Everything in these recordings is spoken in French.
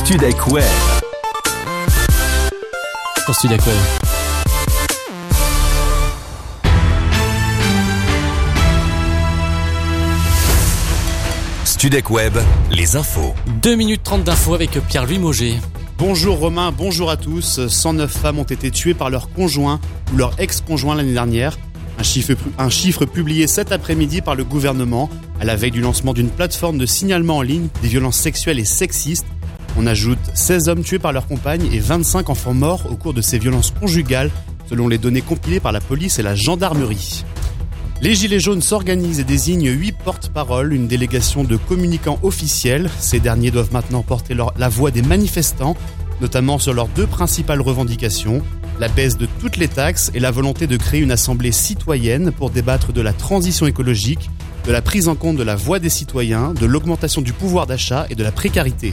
Studek Web. Sur Studek Web. Studek Web, les infos. 2 minutes 30 d'infos avec Pierre-Louis Mauger. Bonjour Romain, bonjour à tous. 109 femmes ont été tuées par leur conjoint ou leur ex-conjoint l'année dernière. Un chiffre publié cet après-midi par le gouvernement à la veille du lancement d'une plateforme de signalement en ligne des violences sexuelles et sexistes. On ajoute 16 hommes tués par leur compagne et 25 enfants morts au cours de ces violences conjugales, selon les données compilées par la police et la gendarmerie. Les Gilets jaunes s'organisent et désignent 8 porte-paroles, une délégation de communicants officiels. Ces derniers doivent maintenant porter la voix des manifestants, notamment sur leurs 2 principales revendications, la baisse de toutes les taxes et la volonté de créer une assemblée citoyenne pour débattre de la transition écologique, de la prise en compte de la voix des citoyens, de l'augmentation du pouvoir d'achat et de la précarité.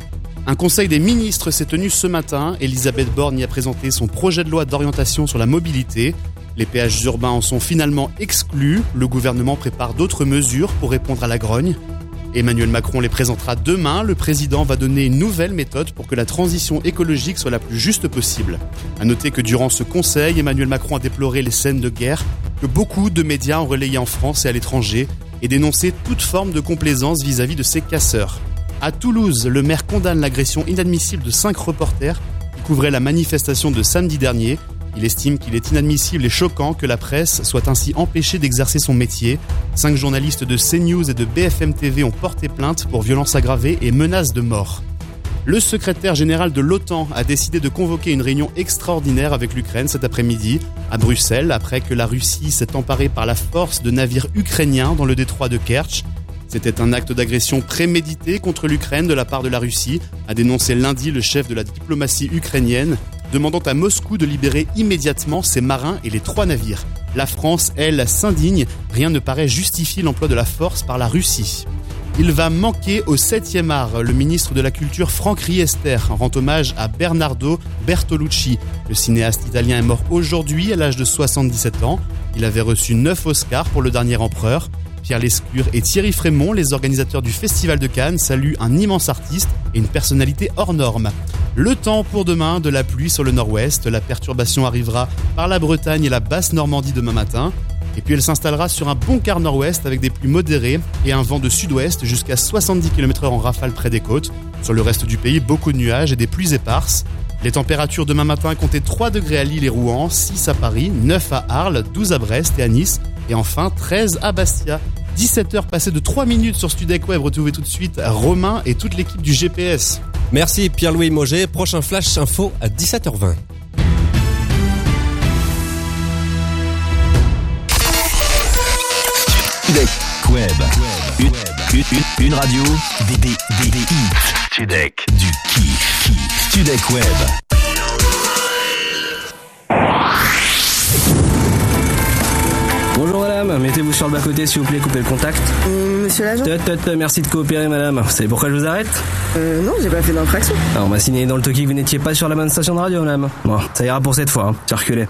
Un conseil des ministres s'est tenu ce matin. Elisabeth Borne y a présenté son projet de loi d'orientation sur la mobilité. Les péages urbains en sont finalement exclus. Le gouvernement prépare d'autres mesures pour répondre à la grogne. Emmanuel Macron les présentera demain. Le président va donner une nouvelle méthode pour que la transition écologique soit la plus juste possible. À noter que durant ce conseil, Emmanuel Macron a déploré les scènes de guerre que beaucoup de médias ont relayées en France et à l'étranger et dénoncé toute forme de complaisance vis-à-vis de ces casseurs. À Toulouse, le maire condamne l'agression inadmissible de 5 reporters qui couvraient la manifestation de samedi dernier. Il estime qu'il est inadmissible et choquant que la presse soit ainsi empêchée d'exercer son métier. 5 journalistes de CNews et de BFM TV ont porté plainte pour violences aggravées et menaces de mort. Le secrétaire général de l'OTAN a décidé de convoquer une réunion extraordinaire avec l'Ukraine cet après-midi à Bruxelles, après que la Russie s'est emparée par la force de navires ukrainiens dans le détroit de Kerch. C'était un acte d'agression prémédité contre l'Ukraine de la part de la Russie, a dénoncé lundi le chef de la diplomatie ukrainienne, demandant à Moscou de libérer immédiatement ses marins et les 3 navires. La France, elle, s'indigne. Rien ne paraît justifier l'emploi de la force par la Russie. Il va manquer au 7e art. Le ministre de la Culture, Franck Riester, rend hommage à Bernardo Bertolucci. Le cinéaste italien est mort aujourd'hui à l'âge de 77 ans. Il avait reçu 9 Oscars pour Le Dernier Empereur. Pierre Lescure et Thierry Frémont, les organisateurs du Festival de Cannes, saluent un immense artiste et une personnalité hors norme. Le temps pour demain, de la pluie sur le nord-ouest. La perturbation arrivera par la Bretagne et la basse Normandie demain matin. Et puis elle s'installera sur un bon quart nord-ouest avec des pluies modérées et un vent de sud-ouest jusqu'à 70 km/h en rafale près des côtes. Sur le reste du pays, beaucoup de nuages et des pluies éparses. Les températures demain matin comptaient 3 degrés à Lille et Rouen, 6 à Paris, 9 à Arles, 12 à Brest et à Nice. Et enfin 13 à Bastia. 17h passées de 3 minutes sur Studek Web. Retrouvez tout de suite Romain et toute l'équipe du GPS. Merci Pierre-Louis Mauger. Prochain flash info à 17h20. Studek Web. Une radio, des hits. Studek, du kiff. Studek Web. Bonjour madame, mettez-vous sur le bas-côté s'il vous plaît, coupez le contact. Monsieur l'agent ? Merci de coopérer madame. Vous savez pourquoi je vous arrête ? Non, j'ai pas fait d'infraction. Alors on m'a signé dans le toki que vous n'étiez pas sur la bonne station de radio madame. Bon, ça ira pour cette fois, circulez.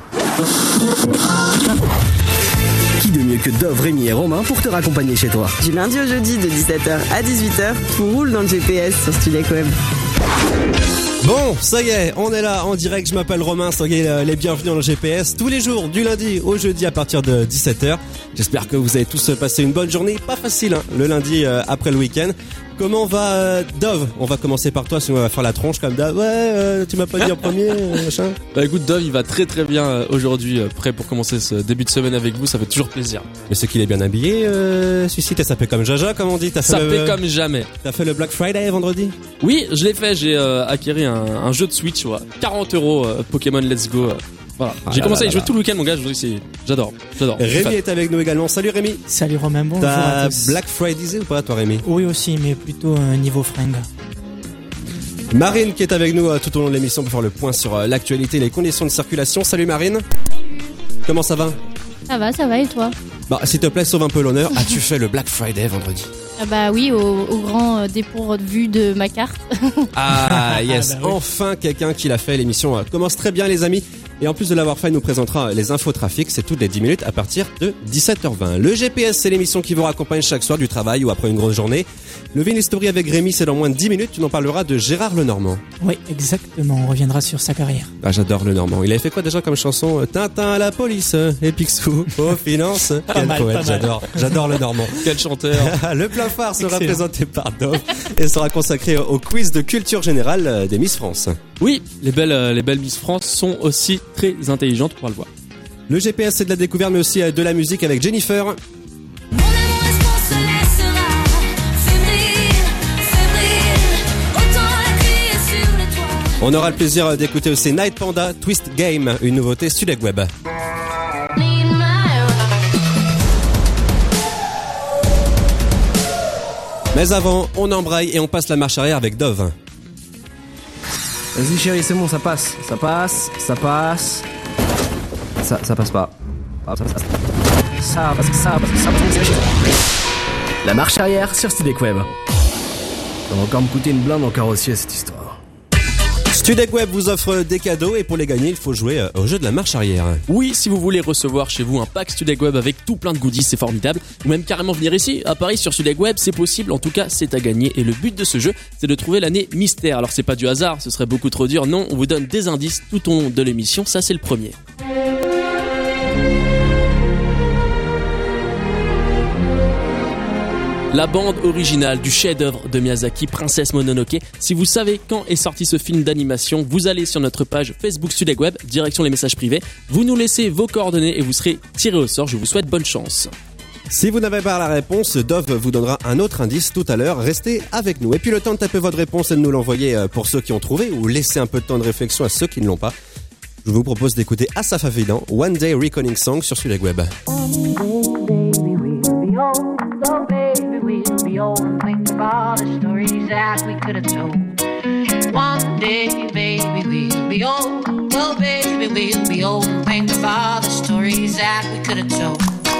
Qui de mieux que Dove, Rémi et Romain pour te raccompagner chez toi ? Du lundi au jeudi de 17h à 18h, tout roule dans le GPS sur Studek Web. Bon, ça y est, on est là en direct, je m'appelle Romain, soyez les bienvenus dans le GPS tous les jours du lundi au jeudi à partir de 17h. J'espère que vous avez tous passé une bonne journée, pas facile hein, le lundi après le week-end. Comment va Dove ? On va commencer par toi, sinon on va faire la tronche comme d'hab. Tu m'as pas dit en premier, machin. Bah écoute Dove, il va très très bien aujourd'hui, prêt pour commencer ce début de semaine avec vous, ça fait toujours plaisir. Mais c'est qu'il est bien habillé, celui-ci, t'as sapé comme Jaja, comme on dit. Sapé comme jamais. T'as fait le Black Friday vendredi ? Oui, je l'ai fait, j'ai acquéri un jeu de Switch, 40€ Pokémon Let's Go. Voilà. J'ai commencé à y jouer tout le week-end mon gars, j'adore. Rémi est avec nous également, salut Rémi. Salut Romain, bonjour à tous. T'as Black Friday ou pas toi Rémi ? Oui aussi, mais plutôt niveau fringue. Marine qui est avec nous tout au long de l'émission pour faire le point sur l'actualité et les conditions de circulation. Salut Marine. Comment ça va ? Ça va et toi ? Bah s'il te plaît, sauve un peu l'honneur. As-tu fait le Black Friday vendredi ? Ah bah oui, au grand dépourvu de ma carte. Ah yes, enfin quelqu'un qui l'a fait. L'émission commence très bien les amis. Et en plus de l'avoir fait, il nous présentera les infos trafic, c'est toutes les 10 minutes à partir de 17h20. Le GPS, c'est l'émission qui vous raccompagne chaque soir du travail ou après une grosse journée. Le Vinyle Story avec Rémi, c'est dans moins de 10 minutes, tu nous parleras de Gérard Lenormand. Oui, exactement, on reviendra sur sa carrière. Ah, j'adore Lenormand. Il avait fait quoi déjà comme chanson? Tintin à la police, et Picsou aux finances. Quel poète, j'adore Lenormand. Quel chanteur. Le plein phare sera présenté par Dove et sera consacré au quiz de culture générale des Miss France. Oui, les belles Miss France sont aussi très intelligentes, on va le voir. Le GPS, c'est de la découverte, mais aussi de la musique avec Jennifer. On aura le plaisir d'écouter aussi Night Panda, Twist Game, une nouveauté Studek Web. Mais avant, on embraye et on passe la marche arrière avec Dove. Vas-y chérie, c'est bon, ça passe. Ça passe pas. Ça passe. La marche arrière sur Studek Web. Ça va encore me coûter une blinde en carrossier cette histoire. Studek Web vous offre des cadeaux et pour les gagner, il faut jouer au jeu de la marche arrière. Oui, si vous voulez recevoir chez vous un pack Studek Web avec tout plein de goodies, c'est formidable. Ou même carrément venir ici, à Paris, sur Studek Web, c'est possible. En tout cas, c'est à gagner. Et le but de ce jeu, c'est de trouver l'année mystère. Alors c'est pas du hasard, ce serait beaucoup trop dur. Non, on vous donne des indices tout au long de l'émission. Ça, c'est le premier. La bande originale du chef-d'œuvre de Miyazaki, Princesse Mononoke. Si vous savez quand est sorti ce film d'animation, vous allez sur notre page Facebook Studek Web, direction les messages privés. Vous nous laissez vos coordonnées et vous serez tiré au sort. Je vous souhaite bonne chance. Si vous n'avez pas la réponse, Dove vous donnera un autre indice tout à l'heure. Restez avec nous. Et puis le temps de taper votre réponse et de nous l'envoyer pour ceux qui ont trouvé ou laisser un peu de temps de réflexion à ceux qui ne l'ont pas. Je vous propose d'écouter Asaf Avidan, One Day Reckoning Song sur Studek Web. So baby, we'll be old and think of all the stories that we could have told. One day, baby, we'll be old. Oh baby, we'll be old and think of all the stories that we could have told.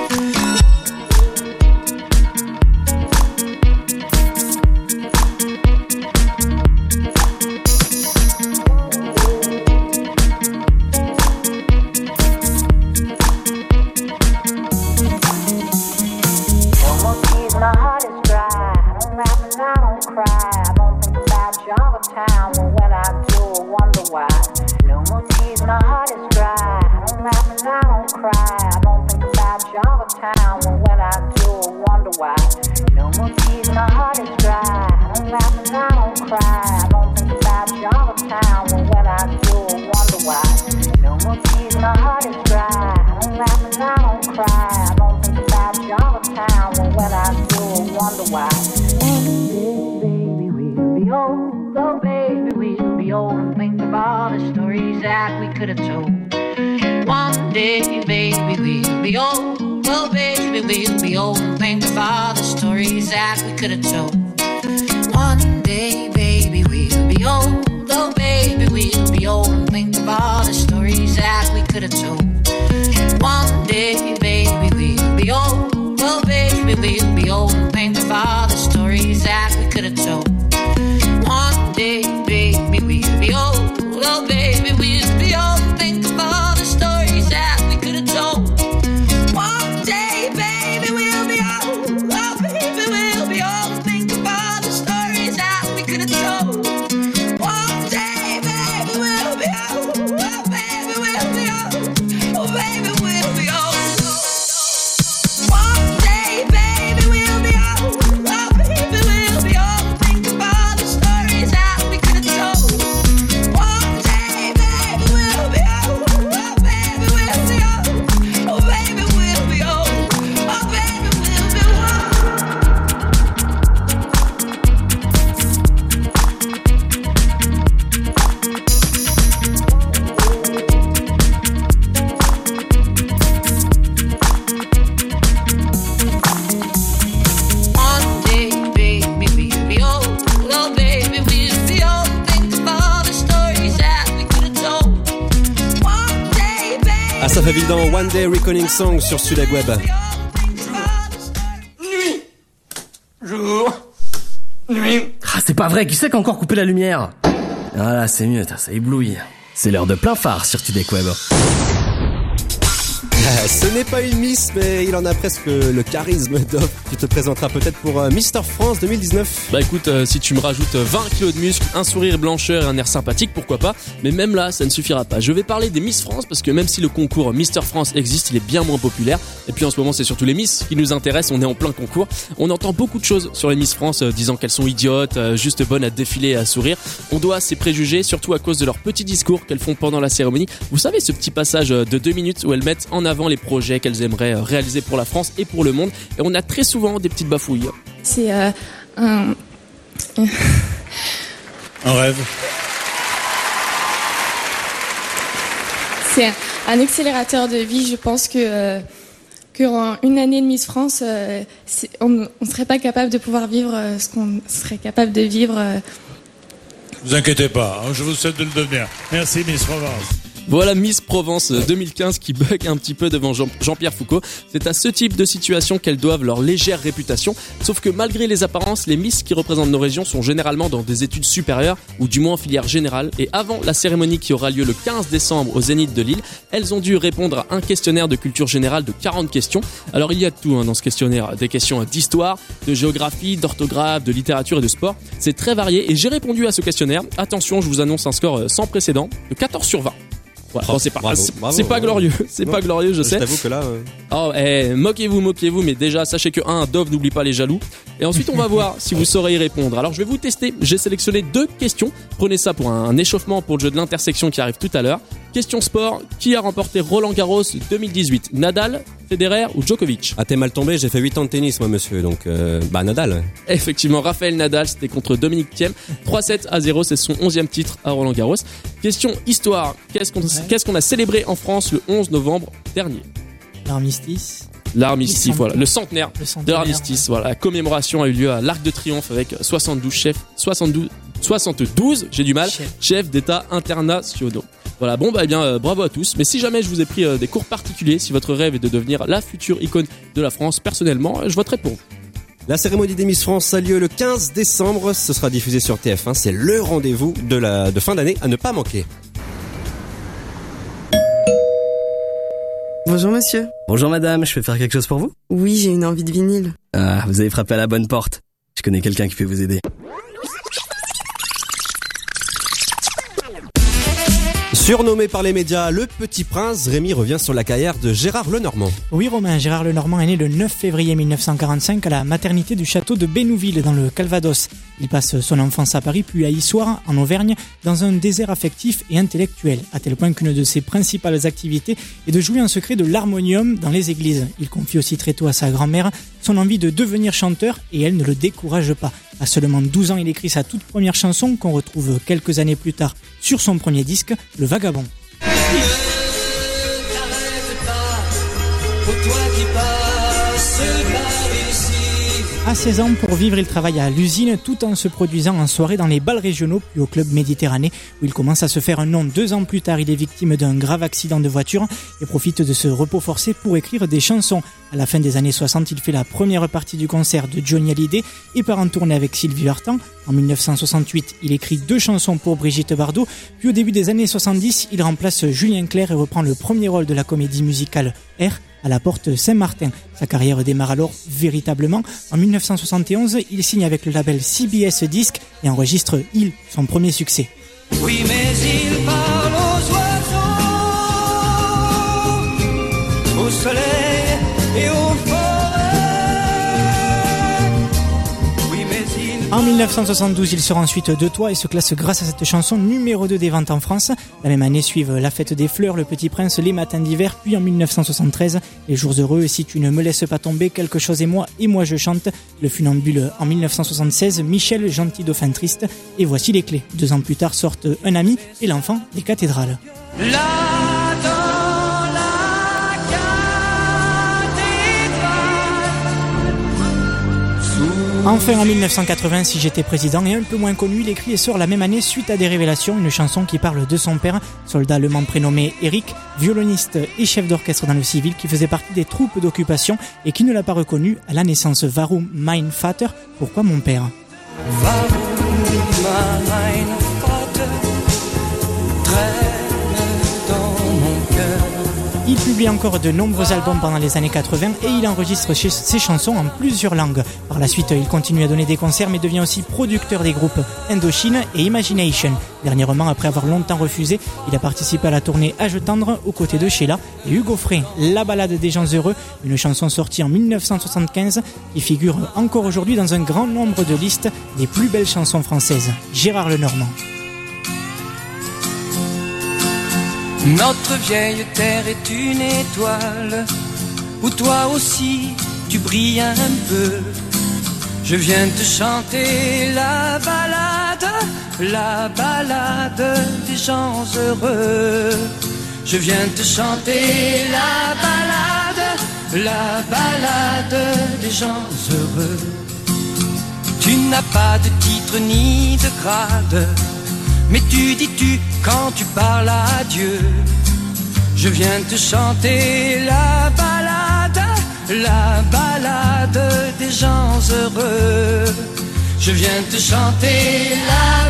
My heart is dry, I don't laugh and I don't cry. I don't think about you all the time, and when I do, I wonder why. No more tears, my heart is dry, I don't laugh and I don't cry. I don't think about you all the time, and when I do, I wonder why. No more tears, my heart is dry, I don't laugh and I don't cry. I don't think about you all the time, and when I do, I wonder why. No more tears, my heart is dry, I don't laugh and I don't cry. I don't think about you all the time, and when I do, wonder why. Baby, we'll be old. Oh, baby, we'll be old and think of all the stories that we could have told. One day, baby, we'll be old. Oh, baby, we'll be old and think of all the stories that we could have told. One day, baby, we'll be old. Oh, baby, we'll be old and think of all the stories that we could have told. One day, baby, we'll be old. Oh, baby, we'll be old and think of all the stories that we could have told. One day, baby, we'll be old. Oh, baby, we'll be old and think of all the stories that we could have told. One day, baby, we'll be old. Oh, baby, we'll be old and think of all the stories that we could have told. One day, baby, we'll be old. Oh, baby, we'll be old. Oh, baby, we'll be old. Asaf Avidan, One Day Reckoning Song sur Studek Web. Nuit. Jour. Nuit. Ah, c'est pas vrai, qui c'est qui a encore coupé la lumière? Ah là, c'est mieux, ça éblouit. C'est l'heure de plein phare sur Studek Web. Ce n'est pas une Miss, mais il en a presque le charisme. Dov, tu te présenteras peut-être pour Mister France 2019. Bah écoute, si tu me rajoutes 20 kilos de muscles, un sourire blancheur et un air sympathique, pourquoi pas. Mais même là, ça ne suffira pas. Je vais parler des Miss France parce que même si le concours Mister France existe, il est bien moins populaire. Et puis en ce moment, c'est surtout les Miss qui nous intéressent. On est en plein concours. On entend beaucoup de choses sur les Miss France, disant qu'elles sont idiotes, juste bonnes à défiler et à sourire. On doit ces préjugés, surtout à cause de leurs petits discours qu'elles font pendant la cérémonie. Vous savez, ce petit passage de 2 minutes où elles mettent en avant les projets qu'elles aimeraient réaliser pour la France et pour le monde. Et on a très souvent des petites bafouilles. C'est un rêve. C'est un accélérateur de vie. Je pense que en une année de Miss France, on ne serait pas capable de pouvoir vivre ce qu'on serait capable de vivre. Vous inquiétez pas, je vous souhaite de le devenir. Merci Miss Provence. Voilà Miss Provence 2015 qui bug un petit peu devant Jean-Pierre Foucault. C'est à ce type de situation qu'elles doivent leur légère réputation. Sauf que malgré les apparences, les Miss qui représentent nos régions sont généralement dans des études supérieures ou du moins en filière générale. Et avant la cérémonie qui aura lieu le 15 décembre au Zénith de Lille, elles ont dû répondre à un questionnaire de culture générale de 40 questions. Alors il y a de tout dans ce questionnaire. Des questions d'histoire, de géographie, d'orthographe, de littérature et de sport. C'est très varié et j'ai répondu à ce questionnaire. Attention, je vous annonce un score sans précédent de 14 sur 20. Ouais, bon, c'est pas glorieux, pas glorieux, je sais. Je t'avoue que là. Oh, moquez-vous, mais déjà sachez que Dov n'oublie pas les jaloux. Et ensuite on va voir si vous saurez y répondre. Alors je vais vous tester. J'ai sélectionné 2 questions. Prenez ça pour un échauffement pour le jeu de l'intersection qui arrive tout à l'heure. Question sport, qui a remporté Roland Garros 2018 ? Nadal, Federer ou Djokovic ? Ah, t'es mal tombé, j'ai fait 8 ans de tennis moi monsieur, donc Nadal. Effectivement, Raphaël Nadal, c'était contre Dominique Thiem. 3-7-0, c'est son 11e titre à Roland Garros. Question histoire, qu'est-ce qu'on a célébré en France le 11 novembre dernier ? L'armistice. Voilà, le centenaire de l'armistice. Voilà, la commémoration a eu lieu à l'Arc de Triomphe avec 72 chefs d'État internationaux. Voilà, bon bravo à tous. Mais si jamais je vous ai pris des cours particuliers, si votre rêve est de devenir la future icône de la France, personnellement, je voterai pour vous. La cérémonie des Miss France a lieu le 15 décembre. Ce sera diffusé sur TF1. C'est le rendez-vous de fin d'année à ne pas manquer. Bonjour monsieur. Bonjour madame, je peux faire quelque chose pour vous ? Oui, j'ai une envie de vinyle. Ah, vous avez frappé à la bonne porte. Je connais quelqu'un qui peut vous aider. Surnommé par les médias le Petit Prince, Rémi revient sur la carrière de Gérard Lenormand. Oui Romain, Gérard Lenormand est né le 9 février 1945 à la maternité du château de Bénouville dans le Calvados. Il passe son enfance à Paris puis à Issoire en Auvergne dans un désert affectif et intellectuel, à tel point qu'une de ses principales activités est de jouer en secret de l'harmonium dans les églises. Il confie aussi très tôt à sa grand-mère son envie de devenir chanteur et elle ne le décourage pas. À seulement 12 ans, il écrit sa toute première chanson qu'on retrouve quelques années plus tard sur son premier disque, Le Vagabond. À 16 ans, pour vivre, il travaille à l'usine tout en se produisant en soirée dans les bals régionaux puis au club Méditerranée où il commence à se faire un nom. 2 ans plus tard, il est victime d'un grave accident de voiture et profite de ce repos forcé pour écrire des chansons. À la fin des années 60, il fait la première partie du concert de Johnny Hallyday et part en tournée avec Sylvie Vartan. En 1968, il écrit 2 chansons pour Brigitte Bardot. Puis au début des années 70, il remplace Julien Clerc et reprend le premier rôle de la comédie musicale R à la Porte Saint-Martin. Sa carrière démarre alors véritablement. En 1971, il signe avec le label CBS Discs et enregistre Il, son premier succès. Oui, mais il parle aux oiseaux, au soleil et aux forêts. Oui, mais il... En 1972, il sort ensuite De Toi et se classe grâce à cette chanson numéro 2 des ventes en France. La même année suivent La Fête des Fleurs, Le Petit Prince, Les Matins d'hiver, puis en 1973, Les Jours heureux et Si tu ne me laisses pas tomber, Quelque chose et moi je chante, Le Funambule en 1976, Michel, Gentil dauphin triste, et voici les clés. 2 ans plus tard sortent Un ami et L'enfant des cathédrales. Enfin, en 1980, Si j'étais président, et un peu moins connu, il écrit et sort la même année suite à des révélations, une chanson qui parle de son père, soldat allemand prénommé Eric, violoniste et chef d'orchestre dans le civil, qui faisait partie des troupes d'occupation et qui ne l'a pas reconnu à la naissance. Warum mein Vater, pourquoi mon père ? Warum mein Vater trägt Il publie encore de nombreux albums pendant les années 80 et il enregistre ses chansons en plusieurs langues. Par la suite, il continue à donner des concerts mais devient aussi producteur des groupes Indochine et Imagination. Dernièrement, après avoir longtemps refusé, il a participé à la tournée Âge tendre aux côtés de Sheila et Hugo Frey. La balade des gens heureux, une chanson sortie en 1975 qui figure encore aujourd'hui dans un grand nombre de listes des plus belles chansons françaises. Gérard Lenormand. Notre vieille terre est une étoile où toi aussi tu brilles un peu. Je viens te chanter la balade des gens heureux. Je viens te chanter la balade des gens heureux. Tu n'as pas de titre ni de grade, mais tu dis tu quand tu parles à Dieu. Je viens te chanter la balade des gens heureux. Je viens te chanter la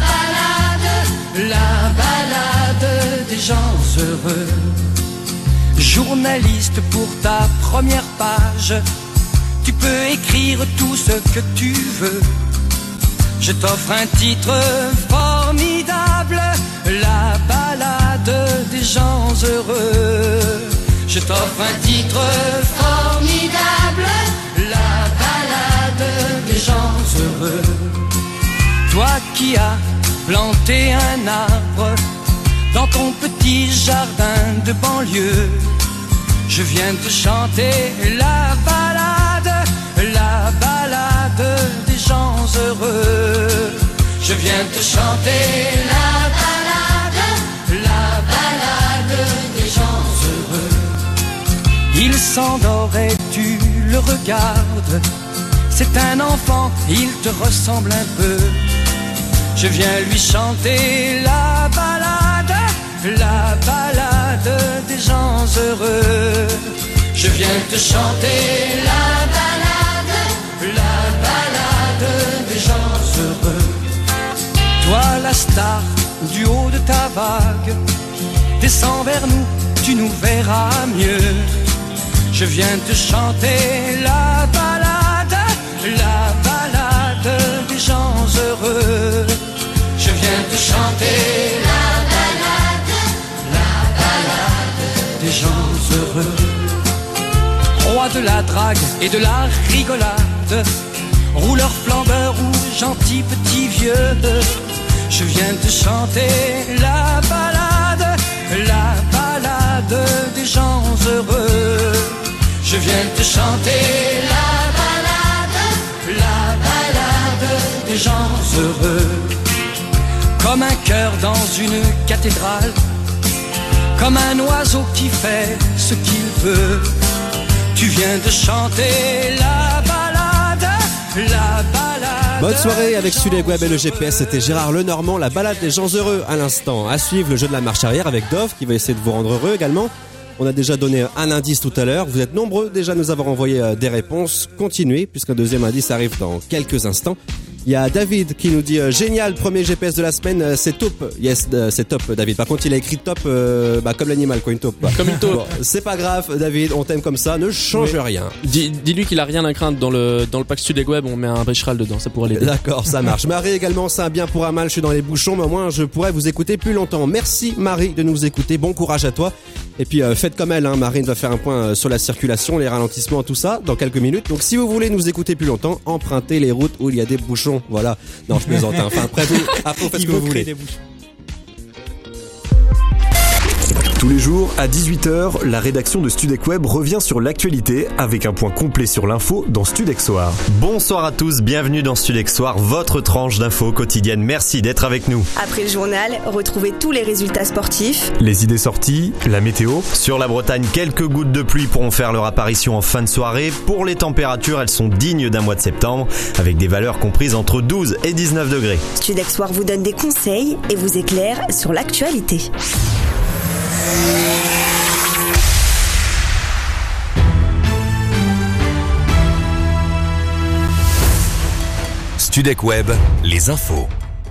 balade des gens heureux. Journaliste pour ta première page, tu peux écrire tout ce que tu veux. Je t'offre un titre formidable, la balade des gens heureux. Je t'offre un titre formidable, la balade des gens heureux. Toi qui as planté un arbre dans ton petit jardin de banlieue, je viens te chanter la balade des gens heureux. Je viens te chanter la balade des gens heureux. Il s'endort et tu le regardes, c'est un enfant, il te ressemble un peu. Je viens lui chanter la balade des gens heureux. Je viens te chanter la balade des gens heureux. Toi la star du haut de ta vague, descends vers nous, tu nous verras mieux. Je viens te chanter la balade des gens heureux. Je viens te chanter la balade des gens heureux. Roi de la drague et de la rigolade, rouleur flambeur ou gentil petit vieux, je viens te chanter la balade des gens heureux. Je viens te chanter la balade des gens heureux. Comme un cœur dans une cathédrale, comme un oiseau qui fait ce qu'il veut, tu viens de chanter la balade. Bonne soirée avec Studio Web et le GPS, c'était Gérard Lenormand, la balade des gens heureux à l'instant. À suivre le jeu de la marche arrière avec Dove qui va essayer de vous rendre heureux également. On a déjà donné un indice tout à l'heure, vous êtes nombreux déjà à nous avoir envoyé des réponses. Continuez puisqu'un deuxième indice arrive dans quelques instants. Il y a David qui nous dit génial, premier GPS de la semaine, c'est top. Yes, c'est top David. Par contre, il a écrit top comme l'animal quoi, une taupe. Comme une taupe. Bon, c'est pas grave David, on t'aime comme ça, ne change rien. Dis-lui qu'il a rien à craindre dans le pack Studio Web, on met un Becheral dedans, ça pourrait l'aider. D'accord, ça marche. Marie également, ça bien pour un mal, je suis dans les bouchons, mais au moins je pourrais vous écouter plus longtemps. Merci Marie de nous écouter, bon courage à toi. Et puis faites comme elle, hein. Marine va faire un point sur la circulation, les ralentissements, tout ça, dans quelques minutes. Donc si vous voulez nous écouter plus longtemps, empruntez les routes où il y a des bouchons. Voilà. Non, je plaisante. Enfin, après vous faites ce que vous voulez. Tous les jours, à 18h, la rédaction de Studec Web revient sur l'actualité avec un point complet sur l'info dans Studec Soir. Bonsoir à tous, bienvenue dans Studec Soir, votre tranche d'infos quotidienne. Merci d'être avec nous. Après le journal, retrouvez tous les résultats sportifs, les idées sorties, la météo. Sur la Bretagne, quelques gouttes de pluie pourront faire leur apparition en fin de soirée. Pour les températures, elles sont dignes d'un mois de septembre, avec des valeurs comprises entre 12 et 19 degrés. Studec Soir vous donne des conseils et vous éclaire sur l'actualité. Studec Web, les infos.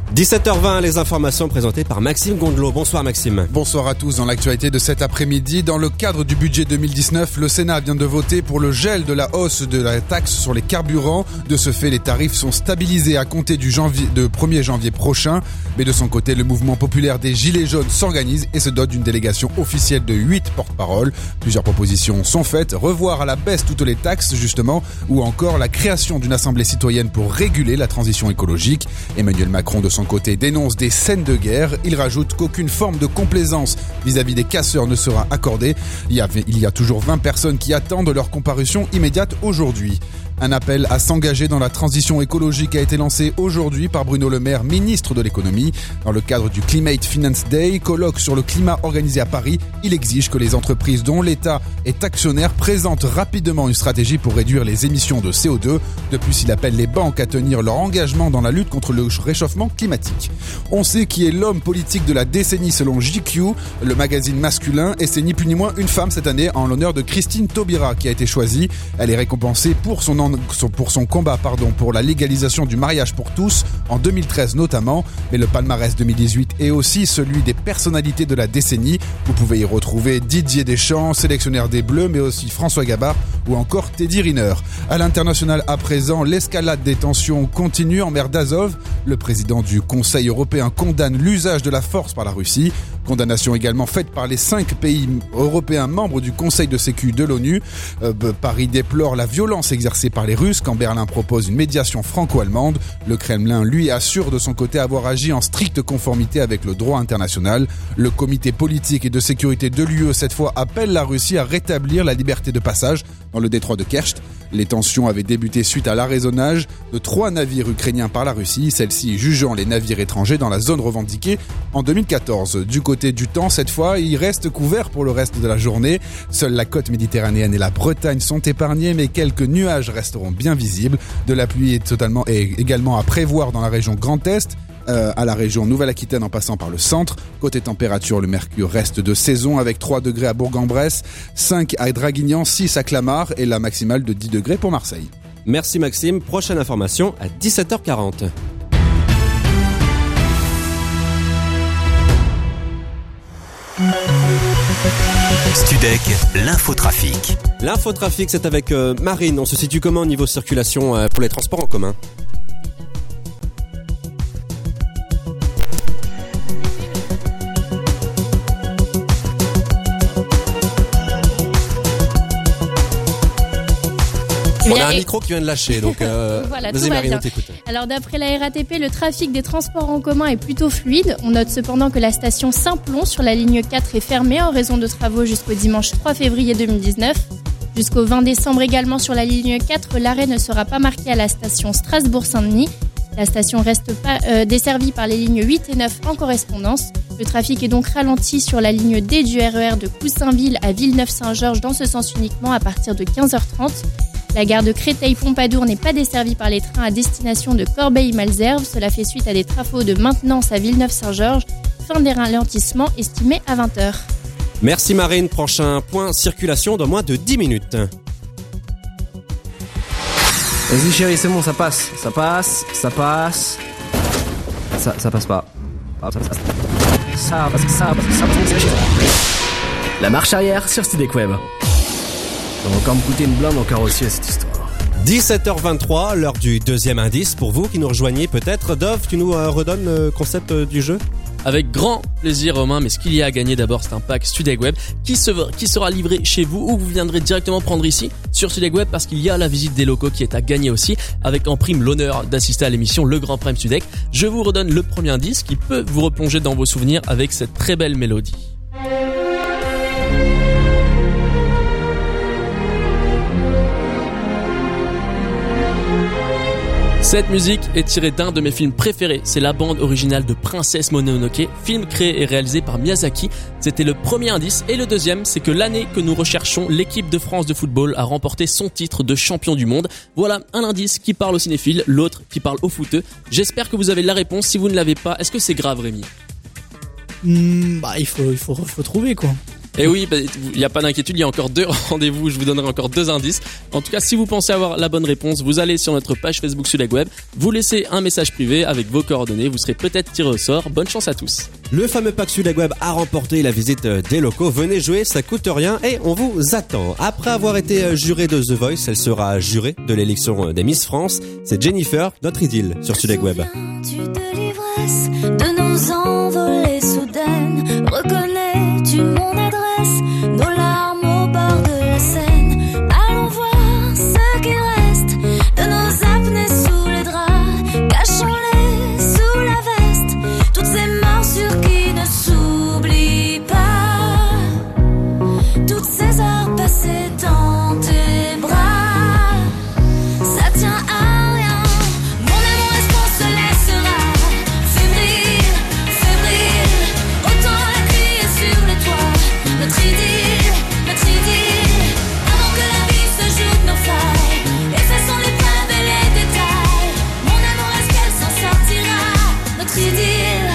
17h20, les informations présentées par Maxime Gondelot. Bonsoir Maxime. Bonsoir à tous. Dans l'actualité de cet après-midi, dans le cadre du budget 2019, le Sénat vient de voter pour le gel de la hausse de la taxe sur les carburants. De ce fait, les tarifs sont stabilisés à compter du 1er janvier prochain. Mais de son côté, le mouvement populaire des Gilets jaunes s'organise et se dote d'une délégation officielle de 8 porte-paroles. Plusieurs propositions sont faites. Revoir à la baisse toutes les taxes, justement, ou encore la création d'une assemblée citoyenne pour réguler la transition écologique. Emmanuel Macron, de son côté, dénonce des scènes de guerre. Il rajoute qu'aucune forme de complaisance vis-à-vis des casseurs ne sera accordée. Il y a toujours 20 personnes qui attendent leur comparution immédiate aujourd'hui. Un appel à s'engager dans la transition écologique a été lancé aujourd'hui par Bruno Le Maire, ministre de l'économie. Dans le cadre du Climate Finance Day, colloque sur le climat organisé à Paris, il exige que les entreprises dont l'État est actionnaire présentent rapidement une stratégie pour réduire les émissions de CO2. De plus, il appelle les banques à tenir leur engagement dans la lutte contre le réchauffement climatique. On sait qui est l'homme politique de la décennie selon JQ, le magazine masculin, et c'est ni plus ni moins une femme cette année en l'honneur de Christine Taubira qui a été choisie. Elle est récompensée pour son combat pour la légalisation du mariage pour tous en 2013 notamment, mais le palmarès 2018 est aussi celui des personnalités de la décennie. Vous pouvez y retrouver Didier Deschamps, sélectionneur des Bleus, mais aussi François Gabard ou encore Teddy Riner. À l'international à présent, l'escalade des tensions continue en mer d'Azov. Le président du Conseil européen condamne l'usage de la force par la Russie. Condamnation également faite par les 5 pays européens membres du Conseil de sécurité de l'ONU. Paris déplore la violence exercée par les Russes quand Berlin propose une médiation franco-allemande. Le Kremlin, lui, assure de son côté avoir agi en stricte conformité avec le droit international. Le comité politique et de sécurité de l'UE, cette fois, appelle la Russie à rétablir la liberté de passage dans le détroit de Kerch. Les tensions avaient débuté suite à l'arraisonnage de 3 navires ukrainiens par la Russie, celle-ci jugeant les navires étrangers dans la zone revendiquée en 2014. Du côté du temps, cette fois, il reste couvert pour le reste de la journée. Seule la côte méditerranéenne et la Bretagne sont épargnées, mais quelques nuages resteront bien visibles. De la pluie est également à prévoir dans la région Grand Est, à la région Nouvelle-Aquitaine en passant par le centre. Côté température, le mercure reste de saison avec 3 degrés à Bourg-en-Bresse, 5 à Draguignan, 6 à Clamart et la maximale de 10 degrés pour Marseille. Merci Maxime, prochaine information à 17h40. Studec, l'infotrafic. L'infotrafic, c'est avec Marine. On se situe comment au niveau circulation pour les transports en commun ? On a un micro qui vient de lâcher, donc voilà, vas-y Marine, on t'écoute. Alors d'après la RATP, le trafic des transports en commun est plutôt fluide. On note cependant que la station Saint-Plon sur la ligne 4 est fermée en raison de travaux jusqu'au dimanche 3 février 2019. Jusqu'au 20 décembre également sur la ligne 4, l'arrêt ne sera pas marqué à la station Strasbourg-Saint-Denis. La station reste pas desservie par les lignes 8 et 9 en correspondance. Le trafic est donc ralenti sur la ligne D du RER de Coussainville à Villeneuve-Saint-Georges dans ce sens uniquement à partir de 15h30. La gare de Créteil-Pompadour n'est pas desservie par les trains à destination de Corbeil-Malesherbes. Cela fait suite à des travaux de maintenance à Villeneuve-Saint-Georges. Fin des ralentissements estimés à 20h. Merci Marine, prochain point circulation dans moins de 10 minutes. Vas-y chérie, c'est bon, ça passe. Ça passe. Ça passe pas. Ça passe. La marche arrière sur Studec Web. Ça va encore me coûter une blinde en carrossier cette histoire. 17h23, l'heure du deuxième indice. Pour vous qui nous rejoignez peut-être, Dov, tu nous redonnes le concept du jeu ? Avec grand plaisir Romain, mais ce qu'il y a à gagner d'abord c'est un pack Studec Web qui sera livré chez vous ou vous viendrez directement prendre ici sur Studec Web parce qu'il y a la visite des locaux qui est à gagner aussi avec en prime l'honneur d'assister à l'émission Le Grand Prime Studec. Je vous redonne le premier indice qui peut vous replonger dans vos souvenirs avec cette très belle mélodie. Cette musique est tirée d'un de mes films préférés, c'est la bande originale de Princesse Mononoke, film créé et réalisé par Miyazaki. C'était le premier indice et le deuxième, c'est que l'année que nous recherchons, l'équipe de France de football a remporté son titre de champion du monde. Voilà un indice qui parle aux cinéphiles, l'autre qui parle aux footeux. J'espère que vous avez la réponse, si vous ne l'avez pas, est-ce que c'est grave Rémi ? Il faut trouver quoi. Et oui, il n'y a pas d'inquiétude, il y a encore 2 rendez-vous, je vous donnerai encore 2 indices. En tout cas, si vous pensez avoir la bonne réponse, vous allez sur notre page Facebook SudecWeb, vous laissez un message privé avec vos coordonnées, vous serez peut-être tiré au sort. Bonne chance à tous. Le fameux pack SudecWeb a remporté la visite des locaux. Venez jouer, ça coûte rien et on vous attend. Après avoir été jurée de The Voice, elle sera jurée de l'élection des Miss France. C'est Jennifer, notre idylle sur SudecWeb. Tu de l'ivresse, de nos envolées soudaines. Reconnais-tu mon adresse, nos larmes au bord de la Seine. Allons voir ce qui reste de nos apnées sous les draps. Cachons-les sous la veste, toutes ces morsures qui ne s'oublient pas. Toutes ces heures passées dans tes bras, ça tient à rien. Mon amour, est-ce qu'on se laissera fébrile, fébrile? Autant la crier sur les toits. Notre idylle, avant que la vie se joue de nos failles. Effaçons les preuves et les détails. Mon amour, est-ce qu'elle s'en sortira? Notre idylle,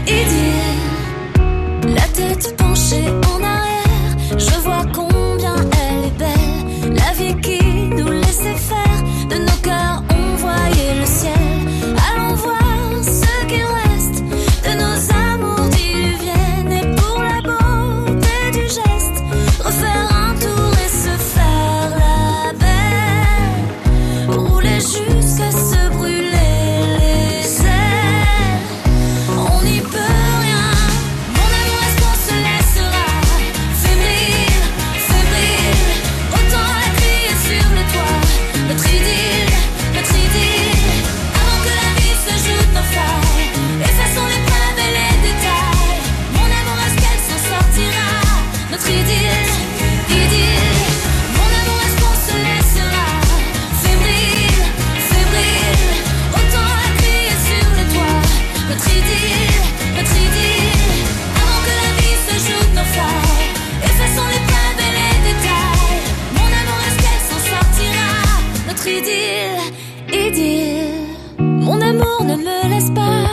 idylle. La tête penchée en arrière, je vois combien elle est belle. La vie qui nous laissait faire, de nos cœurs on voyait le ciel. Allons voir ce qu'il reste de nos amours diluviennes. Et pour la beauté du geste, refaire un tour et se faire la belle. Rouler jusqu'à se brûler les ailes. On n'y peut rien. Mon amour, est-ce qu'on se laissera fébrile, fébrile? Autant la crier sur le toit. Notre idylle, avant que la vie se joue de nos failles. Effaçons les preuves et les détails. Mon amour, est-ce qu'elle s'en sortira? Notre idylle, idylle. Mon amour, est-ce qu'on se laissera fébrile, fébrile? Autant la crier sur le toit. Notre idylle, avant que la vie se joue de nos failles. Effaçons les preuves et les détails. Mon amour, est-ce qu'elle s'en sortira? Notre idylle, idylle. Mon amour, ne me laisse pas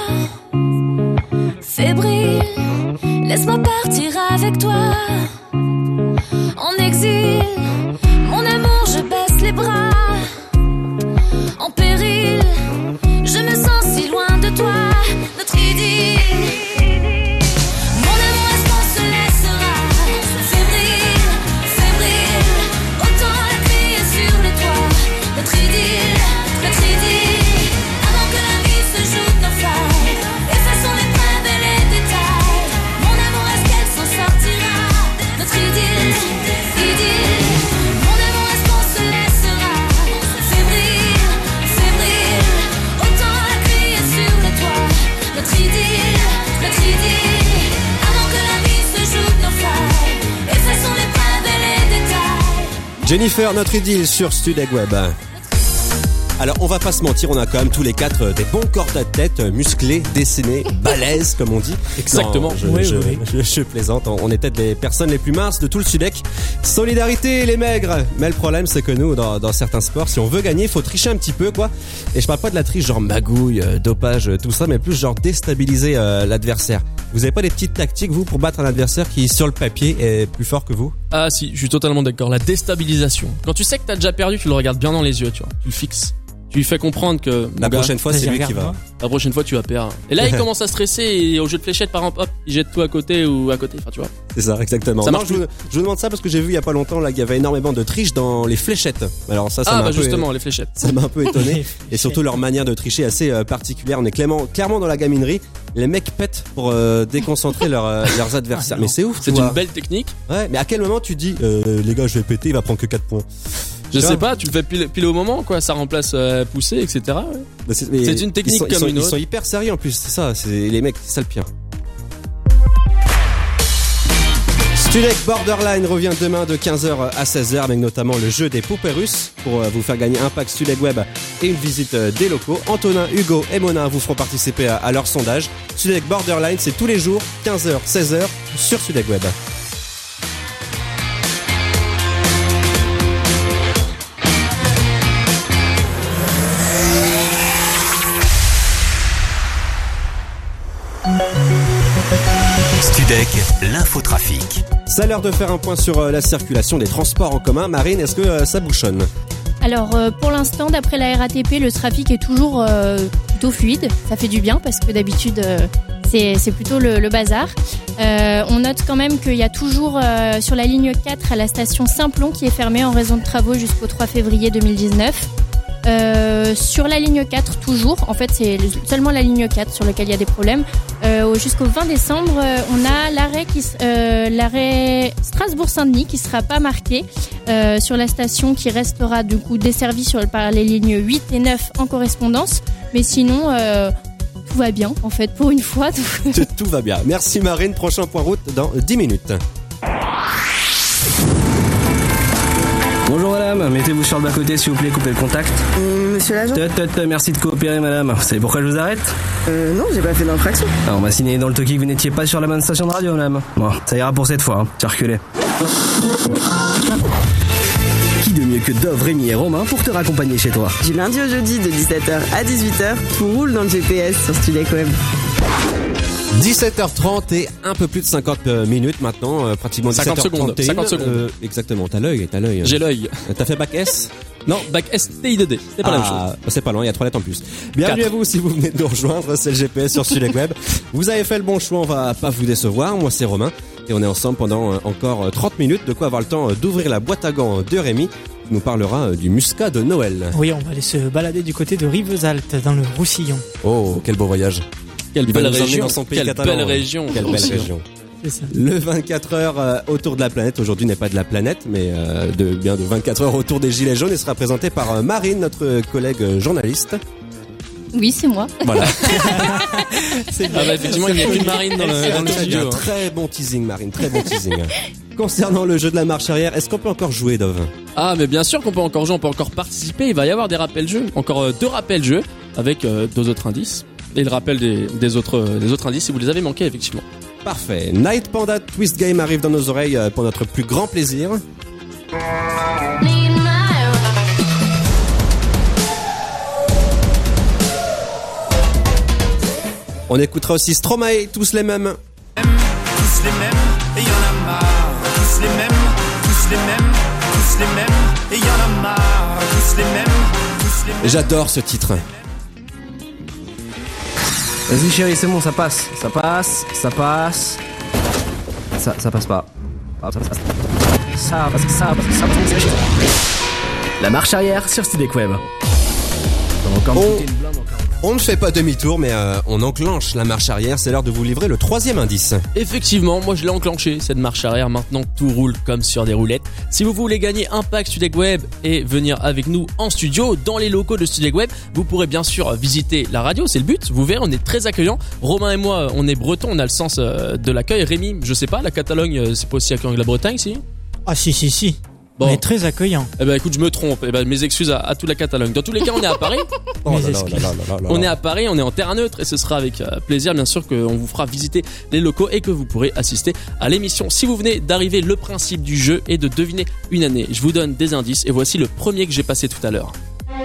fébrile. Laisse-moi partir avec toi en exil. Mon amour, je baisse les bras en péril. Je me sens si loin de toi. Notre idylle. Mon amour, est-ce qu'on se laissera fébrile, fébrile? Autant la crier sur les toits. Notre idylle, avant que la vie se joue de nos failles. Effaçons les preuves et les détails. Mon amour, est-ce qu'elle s'en sortira? Notre idylle, idylle. Mon amour, est-ce qu'on se laissera fébrile, fébrile? Autant la crier sur les toits. Notre idylle, avant que la vie se joue de nos failles. Effaçons les preuves et les détails. Jennifer, notre idylle sur SudecWeb. Alors on va pas se mentir, on a quand même tous les 4 des bons corps à tête, musclés, dessinés, balèzes comme on dit. Exactement. Non, je plaisante, on est peut-être les personnes les plus minces de tout le Sudec. Solidarité les maigres. Mais le problème c'est que nous dans certains sports, si on veut gagner, faut tricher un petit peu quoi. Et je parle pas de la triche genre magouille, dopage, tout ça, mais plus genre déstabiliser l'adversaire. Vous avez pas des petites tactiques vous pour battre un adversaire qui sur le papier est plus fort que vous? Ah si, je suis totalement d'accord. La déstabilisation. Quand tu sais que t'as déjà perdu, tu le regardes bien dans les yeux, tu vois. Tu le fixes. Tu lui fais comprendre que la prochaine fois c'est lui qui va. La prochaine fois tu vas perdre. Et là il commence à stresser et au jeu de fléchette par exemple hop, il jette tout à côté ou à côté, enfin tu vois. C'est ça exactement. Ça non, marche je vous demande ça parce que j'ai vu il y a pas longtemps là qu'il y avait énormément de triche dans les fléchettes. Alors ça m'a un peu justement les fléchettes. Ça m'a un peu étonné et surtout leur manière de tricher assez particulière. On est clairement dans la gaminerie. Les mecs pètent pour déconcentrer leurs adversaires. Mais c'est ouf. C'est une belle technique. Ouais, mais à quel moment tu dis les gars, je vais péter, il va prendre que 4 points. Je sais pas, tu le fais pile au moment quoi, ça remplace pousser, etc. Ouais. Bah c'est une technique comme une autre. Ils sont hyper sérieux en plus, c'est ça, c'est les mecs, c'est ça le pire. Studec Borderline revient demain de 15h à 16h avec notamment le jeu des poupées russes pour vous faire gagner un pack SudecWeb et une visite des locaux. Antonin, Hugo et Mona vous feront participer à leur sondage. Studec Borderline, c'est tous les jours 15h, 16h sur SudecWeb. Studec, l'infotrafic. C'est l'heure de faire un point sur la circulation des transports en commun. Marine, est-ce que ça bouchonne ? Alors pour l'instant, d'après la RATP, le trafic est toujours plutôt fluide. Ça fait du bien parce que d'habitude c'est plutôt le bazar. On note quand même qu'il y a toujours sur la ligne 4 à la station Saint-Plon qui est fermée en raison de travaux jusqu'au 3 février 2019. Sur la ligne 4 toujours, en fait c'est seulement la ligne 4 sur laquelle il y a des problèmes. Jusqu'au 20 décembre, on a l'arrêt Strasbourg-Saint-Denis qui sera pas marqué sur la station qui restera du coup desservie par les lignes 8 et 9 en correspondance. Mais sinon, tout va bien en fait pour une fois. Tout va bien. Merci Marine, prochain point route dans 10 minutes. Bonjour madame, mettez-vous sur le bas-côté s'il vous plaît, coupez le contact. Monsieur l'agent ? Merci de coopérer madame. Vous savez pourquoi je vous arrête ? Non, j'ai pas fait d'infraction. Ah, on m'a signé dans le toki que vous n'étiez pas sur la bonne station de radio madame. Bon, ça ira pour cette fois, circulez. Qui de mieux que Dove, Rémi et Romain pour te raccompagner chez toi ? Du lundi au jeudi de 17h à 18h, tout roule dans le GPS sur Studek Web. 17h30 et un peu plus de 50 minutes maintenant, pratiquement 50 secondes. 50 secondes. Exactement, t'as l'œil. J'ai l'œil. T'as fait bac S ? Non, bac S, TI2D. C'est pas la même chose. C'est pas loin, il y a 3 lettres en plus. Bienvenue 4. à vous si vous venez de nous rejoindre, c'est le GPS sur Studek Web. Vous avez fait le bon choix, on va pas vous décevoir. Moi c'est Romain et on est ensemble pendant encore 30 minutes, de quoi avoir le temps d'ouvrir la boîte à gants de Rémi qui nous parlera du muscat de Noël. Oui, on va aller se balader du côté de Rivesaltes dans le Roussillon. Oh, quel beau voyage. Quelle belle région. Dans son pays Quelle catalan. belle région. Quelle belle région. C'est ça. Le 24 heures autour de la planète, aujourd'hui n'est pas de la planète, mais de 24 heures autour des Gilets jaunes et sera présenté par Marine, notre collègue journaliste. Oui, c'est moi. Voilà. Effectivement, il n'y a qu'une Marine dans le studio. Très bon teasing, Marine, très bon teasing. Concernant le jeu de la marche arrière, est-ce qu'on peut encore jouer, Dove ? Ah, mais bien sûr qu'on peut encore jouer, on peut encore participer. Il va y avoir des rappels-jeux, encore 2 rappels-jeux avec 2 autres indices. Et le rappel des autres indices si vous les avez manqués, effectivement. Parfait. Night Panda Twist Game arrive dans nos oreilles pour notre plus grand plaisir. On écoutera aussi Stromae, tous les mêmes. Tous les mêmes, et y en a marre. Tous les mêmes, tous les mêmes, tous les mêmes, et y en a marre. Tous les mêmes, tous les mêmes. J'adore ce titre. Vas-y chérie, c'est bon, ça passe. Ça passe. Ça passe pas. Ça passe. La marche arrière sur Studek Web. On ne fait pas demi-tour, mais on enclenche la marche arrière. C'est l'heure de vous livrer le 3e indice. Effectivement, moi je l'ai enclenché, cette marche arrière. Maintenant, tout roule comme sur des roulettes. Si vous voulez gagner un pack Studek Web et venir avec nous en studio, dans les locaux de Studek Web, vous pourrez bien sûr visiter la radio, c'est le but. Vous verrez, on est très accueillants. Romain et moi, on est bretons, on a le sens de l'accueil. Rémi, je sais pas, la Catalogne, c'est pas aussi accueillant que la Bretagne, si ? Ah si. Bon. On est très accueillant. Eh ben écoute, je me trompe. Eh ben mes excuses à toute la Catalogne. Dans tous les cas, on est à Paris. On est à Paris, on est en terrain neutre et ce sera avec plaisir bien sûr qu'on vous fera visiter les locaux et que vous pourrez assister à l'émission. Si vous venez d'arriver, le principe du jeu est de deviner une année. Je vous donne des indices et voici le premier que j'ai passé tout à l'heure.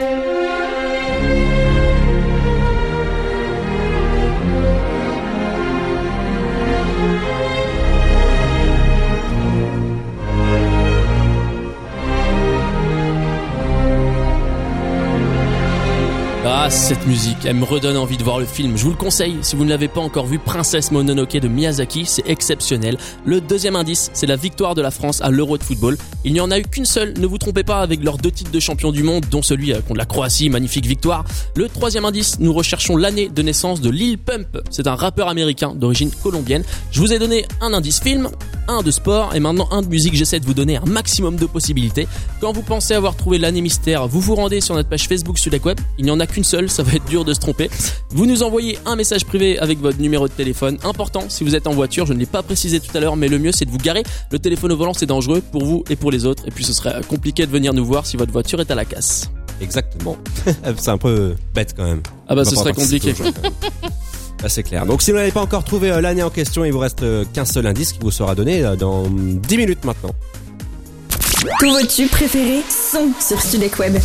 Ah, cette musique, elle me redonne envie de voir le film. Je vous le conseille, si vous ne l'avez pas encore vu, Princesse Mononoke de Miyazaki, c'est exceptionnel. Le 2e indice, c'est la victoire de la France à l'Euro de football. Il n'y en a eu qu'une seule, ne vous trompez pas, avec leurs 2 titres de champion du monde, dont celui contre la Croatie, magnifique victoire. Le 3e indice, nous recherchons l'année de naissance de Lil Pump. C'est un rappeur américain d'origine colombienne. Je vous ai donné un indice film, un de sport et maintenant un de musique. J'essaie de vous donner un maximum de possibilités. Quand vous pensez avoir trouvé l'année mystère, vous vous rendez sur notre page Facebook Studek Web. Il n'y en a qu'une seule, ça va être dur de se tromper. Vous nous envoyez un message privé avec votre numéro de téléphone. Important, si vous êtes en voiture, je ne l'ai pas précisé tout à l'heure, mais le mieux c'est de vous garer. Le téléphone au volant, c'est dangereux pour vous et pour les autres. Et puis ce serait compliqué de venir nous voir si votre voiture est à la casse. Exactement. C'est un peu bête quand même. Ah bah ce serait compliqué. Bah, c'est clair. Donc si vous n'avez pas encore trouvé l'année en question, il vous reste qu'un seul indice qui vous sera donné dans 10 minutes maintenant. Tous vos tubes préférés sont sur Studek Web.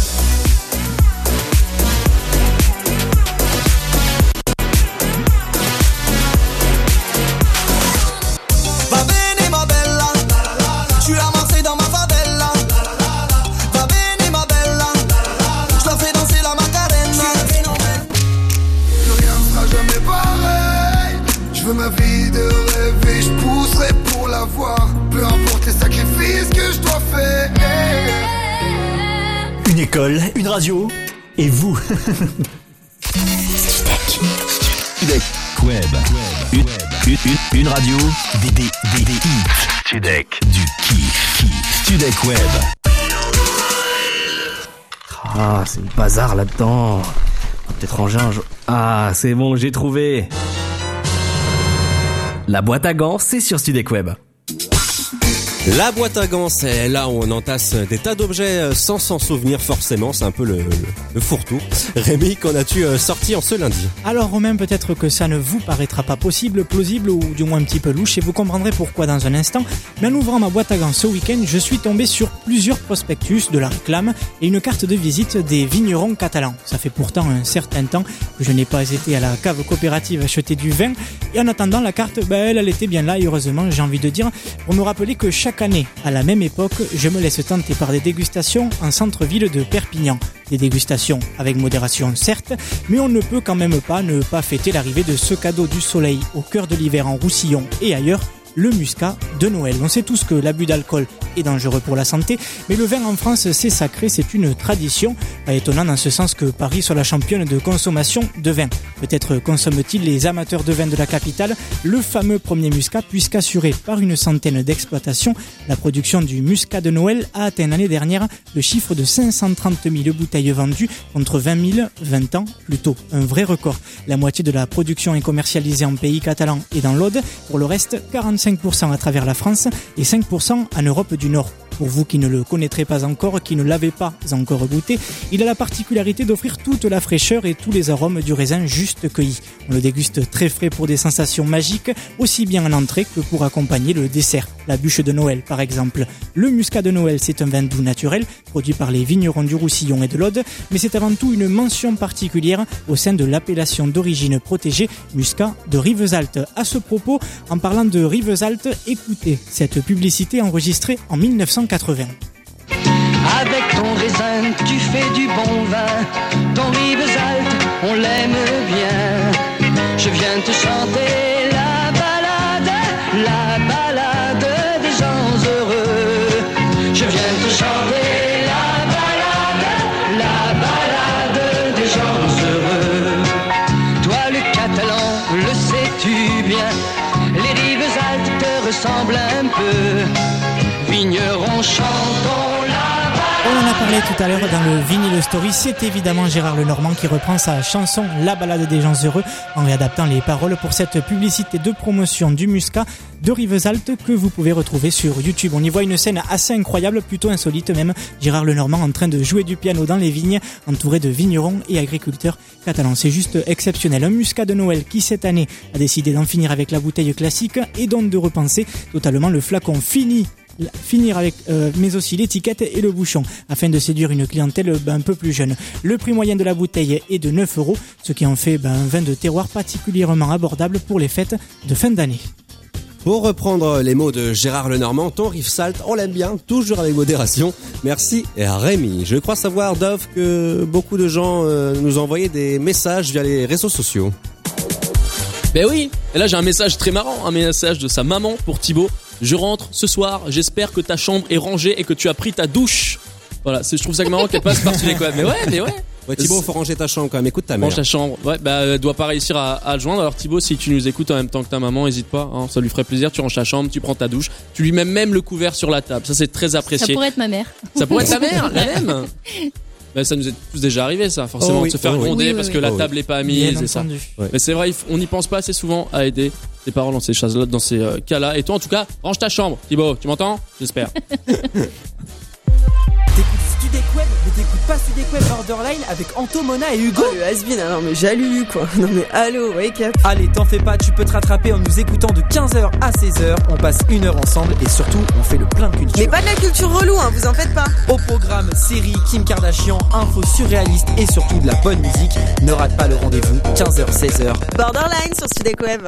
Va bene ma bella, Une école, une radio, et vous. Studek Web. Une radio, des hits. Studek, du kiff. Studek Web. Ah, c'est le bazar là-dedans. On va peut-être ranger un jour. Ah, c'est bon, j'ai trouvé. La boîte à gants, c'est sur Studek Web. La boîte à gants, c'est là où on entasse des tas d'objets sans s'en souvenir forcément. C'est un peu le fourre-tout. Rémi, qu'en as-tu sorti en ce lundi? Alors Romain, peut-être que ça ne vous paraîtra pas possible, plausible ou du moins un petit peu louche, et vous comprendrez pourquoi dans un instant. Mais en ouvrant ma boîte à gants ce week-end, je suis tombé sur plusieurs prospectus, de la réclame et une carte de visite des vignerons catalans. Ça fait pourtant un certain temps que je n'ai pas été à la cave coopérative acheter du vin, et en attendant la carte, elle était bien là, et heureusement j'ai envie de dire, pour me rappeler que chaque année, à la même époque, je me laisse tenter par des dégustations en centre-ville de Perpignan. Des dégustations avec modération certes, mais on ne peut quand même pas ne pas fêter l'arrivée de ce cadeau du soleil au cœur de l'hiver en Roussillon et ailleurs, le muscat de Noël. On sait tous que l'abus d'alcool est dangereux pour la santé, mais le vin en France, c'est sacré, c'est une tradition. Pas étonnant dans ce sens que Paris soit la championne de consommation de vin. Peut-être consomment-ils les amateurs de vin de la capitale le fameux premier muscat, puisqu'assuré par une centaine d'exploitations, la production du muscat de Noël a atteint l'année dernière le chiffre de 530 000 bouteilles vendues contre 20 000 20 ans plus tôt. Un vrai record. La moitié de la production est commercialisée en pays catalan et dans l'Aude. Pour le reste, 45% à travers la France et 5% en Europe du Nord. Pour vous qui ne le connaîtrez pas encore, qui ne l'avez pas encore goûté, il a la particularité d'offrir toute la fraîcheur et tous les arômes du raisin juste cueilli. On le déguste très frais pour des sensations magiques, aussi bien en entrée que pour accompagner le dessert. La bûche de Noël par exemple. Le muscat de Noël, c'est un vin doux naturel, produit par les vignerons du Roussillon et de l'Aude, mais c'est avant tout une mention particulière au sein de l'appellation d'origine protégée muscat de Rivesaltes. À ce propos, en parlant de Rivesaltes, écoutez cette publicité enregistrée en 1980. Avec ton raisin, tu fais du bon vin. Ton Rivesaltes, on l'aime bien. Je viens te chanter la balade des gens heureux. Je viens te chanter la balade des gens heureux. Toi le catalan, le sais-tu bien, les Rivesaltes te ressemblent un peu. Vignerons, chantons la balade. On en a parlé tout à l'heure dans le Vinyl Story, c'est évidemment Gérard Lenormand qui reprend sa chanson La balade des gens heureux en réadaptant les paroles pour cette publicité de promotion du muscat de Rivesaltes que vous pouvez retrouver sur YouTube. On y voit une scène assez incroyable, plutôt insolite même. Gérard Lenormand en train de jouer du piano dans les vignes, entouré de vignerons et agriculteurs catalans. C'est juste exceptionnel. Un muscat de Noël qui cette année a décidé d'en finir avec la bouteille classique et donc de repenser totalement le flacon finir avec mais aussi l'étiquette et le bouchon afin de séduire une clientèle un peu plus jeune. Le prix moyen de la bouteille est de 9 €, ce qui en fait un vin de terroir particulièrement abordable pour les fêtes de fin d'année. Pour reprendre les mots de Gérard Lenormand, ton Rivesaltes, on l'aime bien, toujours avec modération. Merci à Rémi. Je crois savoir, Dove, que beaucoup de gens nous ont envoyé des messages via les réseaux sociaux. Ben oui, et là j'ai un message très marrant, un message de sa maman pour Thibaut. Je rentre ce soir, j'espère que ta chambre est rangée et que tu as pris ta douche. Voilà, je trouve ça marrant qu'elle passe par Studek Web. Mais ouais. Ouais, Thibaut, faut ranger ta chambre quand même, écoute ta mère. Range ta chambre, ouais, elle doit pas réussir à le joindre. Alors Thibaut, si tu nous écoutes en même temps que ta maman, hésite pas, hein, ça lui ferait plaisir, tu ranges ta chambre, tu prends ta douche, tu lui mets même le couvert sur la table, ça c'est très apprécié. Ça pourrait être ma mère. Ça pourrait être ta mère, la même. Ben, ça nous est tous déjà arrivé, ça, forcément, de se faire gronder parce que la table est pas mise et ça. Ouais. Mais c'est vrai, on n'y pense pas assez souvent à aider tes parents dans ces choses-là, dans ces cas-là. Et toi, en tout cas, range ta chambre. Thibaut, tu m'entends? J'espère. T'écoutes Studek Web, mais t'écoutes pas Studek Web Borderline avec Anto, Mona et Hugo. Oh le has-been, non mais j'allume quoi. Non mais allô, wake up. Allez, t'en fais pas, tu peux te rattraper en nous écoutant de 15h à 16h. On passe 1 heure ensemble et surtout, on fait le plein de culture. Mais pas de la culture relou, hein, vous en faites pas. Au programme, séries, Kim Kardashian, infos surréalistes et surtout de la bonne musique. Ne rate pas le rendez-vous, 15h, 16h. Borderline sur Studek Web.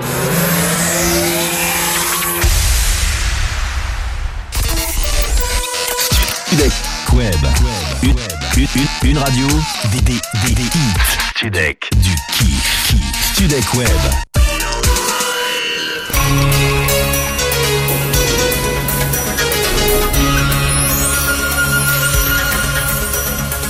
Studek Web. Une radio, des hits. Studek, du kiff. Studek Web.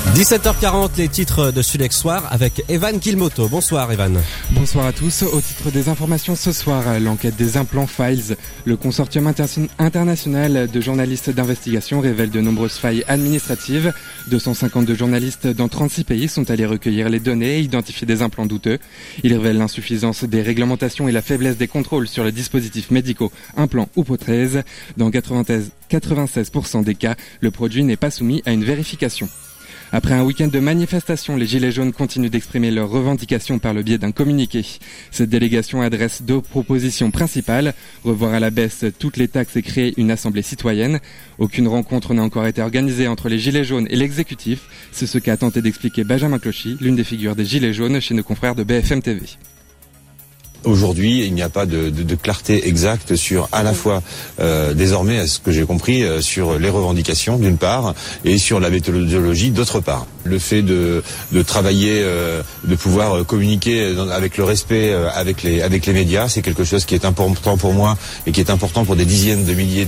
17h40, les titres de Sud Soir avec Evan Kilmoto. Bonsoir Evan. Bonsoir à tous. Au titre des informations ce soir, l'enquête des implants Files. Le consortium international de journalistes d'investigation révèle de nombreuses failles administratives. 252 journalistes dans 36 pays sont allés recueillir les données et identifier des implants douteux. Il révèle l'insuffisance des réglementations et la faiblesse des contrôles sur les dispositifs médicaux, implants ou prothèses. Dans 96% des cas, le produit n'est pas soumis à une vérification. Après un week-end de manifestations, les Gilets jaunes continuent d'exprimer leurs revendications par le biais d'un communiqué. Cette délégation adresse 2 propositions principales. Revoir à la baisse toutes les taxes et créer une assemblée citoyenne. Aucune rencontre n'a encore été organisée entre les Gilets jaunes et l'exécutif. C'est ce qu'a tenté d'expliquer Benjamin Clochy, l'une des figures des Gilets jaunes chez nos confrères de BFM TV. Aujourd'hui, il n'y a pas de clarté exacte sur à la fois désormais, à ce que j'ai compris, sur les revendications d'une part et sur la méthodologie d'autre part. Le fait de travailler, de pouvoir communiquer avec le respect avec les médias, c'est quelque chose qui est important pour moi et qui est important pour des dizaines de milliers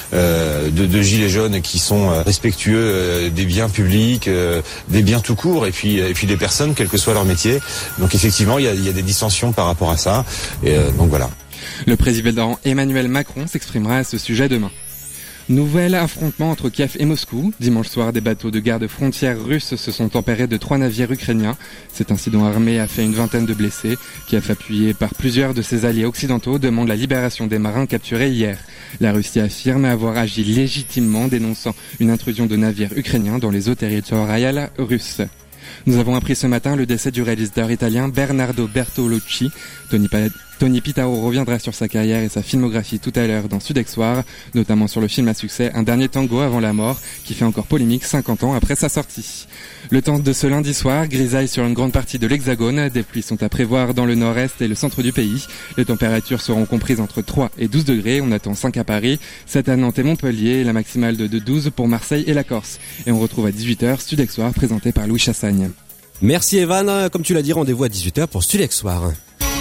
de gilets jaunes qui sont respectueux des biens publics, des biens tout court et puis des personnes, quel que soit leur métier. Donc effectivement, il y a des dissensions par rapport à ça. Et donc voilà. Le président Emmanuel Macron s'exprimera à ce sujet demain. Nouvel affrontement entre Kiev et Moscou. Dimanche soir, des bateaux de garde-frontières russes se sont emparés de 3 navires ukrainiens. Cet incident armé a fait une vingtaine de blessés. Kiev, appuyé par plusieurs de ses alliés occidentaux, demande la libération des marins capturés hier. La Russie affirme avoir agi légitimement, dénonçant une intrusion de navires ukrainiens dans les eaux territoriales russes. Nous avons appris ce matin le décès du réalisateur italien Bernardo Bertolucci. Tony Pitaro reviendra sur sa carrière et sa filmographie tout à l'heure dans Sud Soir, notamment sur le film à succès Un dernier tango avant la mort, qui fait encore polémique 50 ans après sa sortie. Le temps de ce lundi soir, grisaille sur une grande partie de l'Hexagone. Des pluies sont à prévoir dans le nord-est et le centre du pays. Les températures seront comprises entre 3 et 12 degrés. On attend 5 à Paris, 7 à Nantes et Montpellier, la maximale de 12 pour Marseille et la Corse. Et on retrouve à 18h Sud Soir présenté par Louis Chassagne. Merci Evan, comme tu l'as dit, rendez-vous à 18h pour Sud Soir.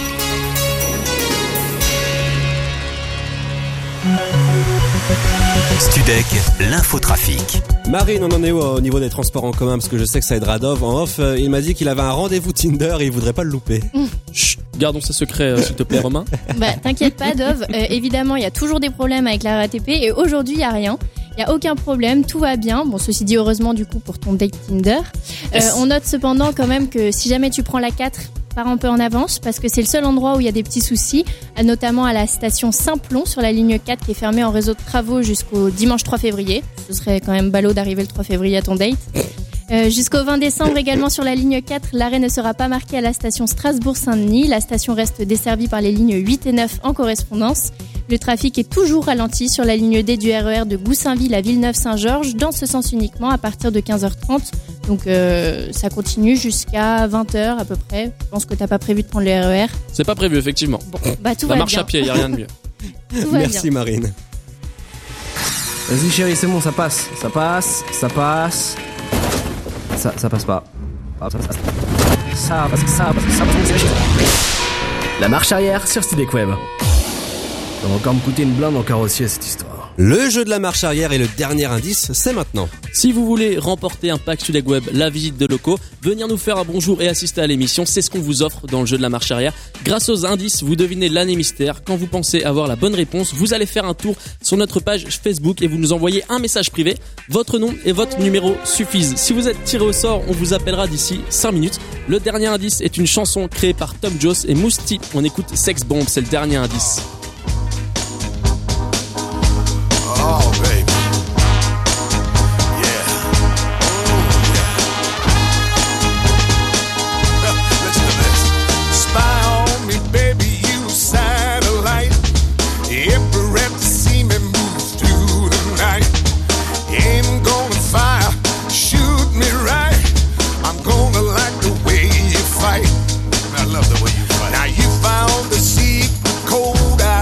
Studec, l'infotrafic. Marine, on en est où au niveau des transports en commun? Parce que je sais que ça aidera Dove. En off, il m'a dit qu'il avait un rendez-vous Tinder et il voudrait pas le louper. Chut, gardons ça secret, s'il te plaît, Romain. Bah, t'inquiète pas, Dove. Évidemment, il y a toujours des problèmes avec la RATP et aujourd'hui, il y a rien. Il y a aucun problème, tout va bien. Bon, ceci dit, heureusement, du coup, pour ton date Tinder. On note cependant quand même que si jamais tu prends la 4, pars un peu en avance parce que c'est le seul endroit où il y a des petits soucis, notamment à la station Saint-Plon sur la ligne 4 qui est fermée en réseau de travaux jusqu'au dimanche 3 février. Ce serait quand même ballot d'arriver le 3 février à ton date. Jusqu'au 20 décembre également sur la ligne 4, l'arrêt ne sera pas marqué à la station Strasbourg-Saint-Denis. La station reste desservie par les lignes 8 et 9 en correspondance. Le trafic est toujours ralenti sur la ligne D du RER de Goussainville à Villeneuve-Saint-Georges, dans ce sens uniquement à partir de 15h30. Donc ça continue jusqu'à 20h à peu près. Je pense que t'as pas prévu de prendre le RER. C'est pas prévu, effectivement. Bon, bah tout la va marche bien. à pied, y a rien de mieux. Merci bien. Marine. Vas-y chérie, c'est bon, ça passe. Ça passe, ça passe. Ça passe pas. Ça passe. La marche arrière sur Studec Web. Ça va encore me coûter une blinde en carrossier cette histoire. Le jeu de la marche arrière et le dernier indice, c'est maintenant. Si vous voulez remporter un pack Studec Web, la visite de locaux, venir nous faire un bonjour et assister à l'émission, c'est ce qu'on vous offre dans le jeu de la marche arrière. Grâce aux indices, vous devinez l'année mystère. Quand vous pensez avoir la bonne réponse, vous allez faire un tour sur notre page Facebook et vous nous envoyez un message privé. Votre nom et votre numéro suffisent. Si vous êtes tiré au sort, on vous appellera d'ici 5 minutes. Le dernier indice est une chanson créée par Tom Jones et Mousti. On écoute Sex Bomb, c'est le dernier indice. Oh, baby. Yeah. Listen to this. Spy on me, baby, you satellite. Every rep to see me move through the night. Ain't gonna fire, shoot me right. I'm gonna like the way you fight. I love the way you fight. Now you found the secret code.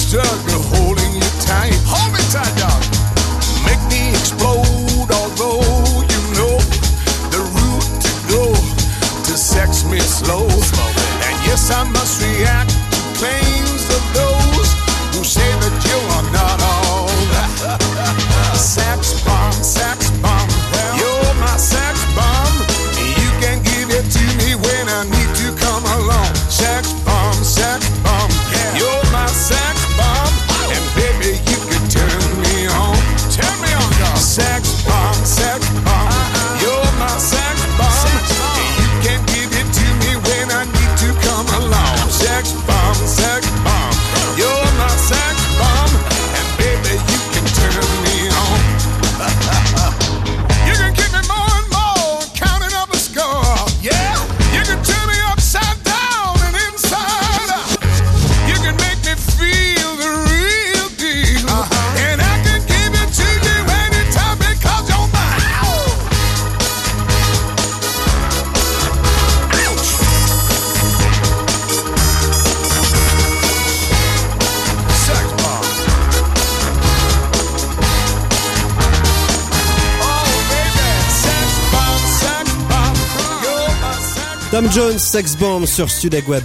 struggle holding you tight. Hold me tight, dog. Make me explode, although you know the route to go to sex me slow. And yes, I must react to claims of those who say that you are not all. Sex bomb, you're my sex bomb. You can give it to me when I need to come along. Sex bomb, you're my sex bomb. And baby, you can turn me on, dog. Sex bomb, you're my sex bomb. You can give it to me when I need to come along. Sex bomb, you're my sex bomb. And baby, you can turn me on. You can give me more and more, counting up a score. Yeah, you can turn me upside down and inside out. You can make me feel the real deal. And I can give it to you anytime because you're mine. Sex bomb. Tom Jones, Sex Bomb sur Studek Web.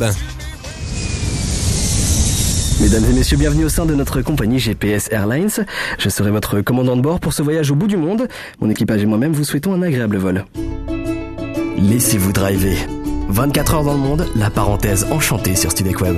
Mesdames et messieurs, bienvenue au sein de notre compagnie GPS Airlines. Je serai votre commandant de bord pour ce voyage au bout du monde. Mon équipage et moi-même vous souhaitons un agréable vol. Laissez-vous driver. 24 heures dans le monde, la parenthèse enchantée sur Studek Web.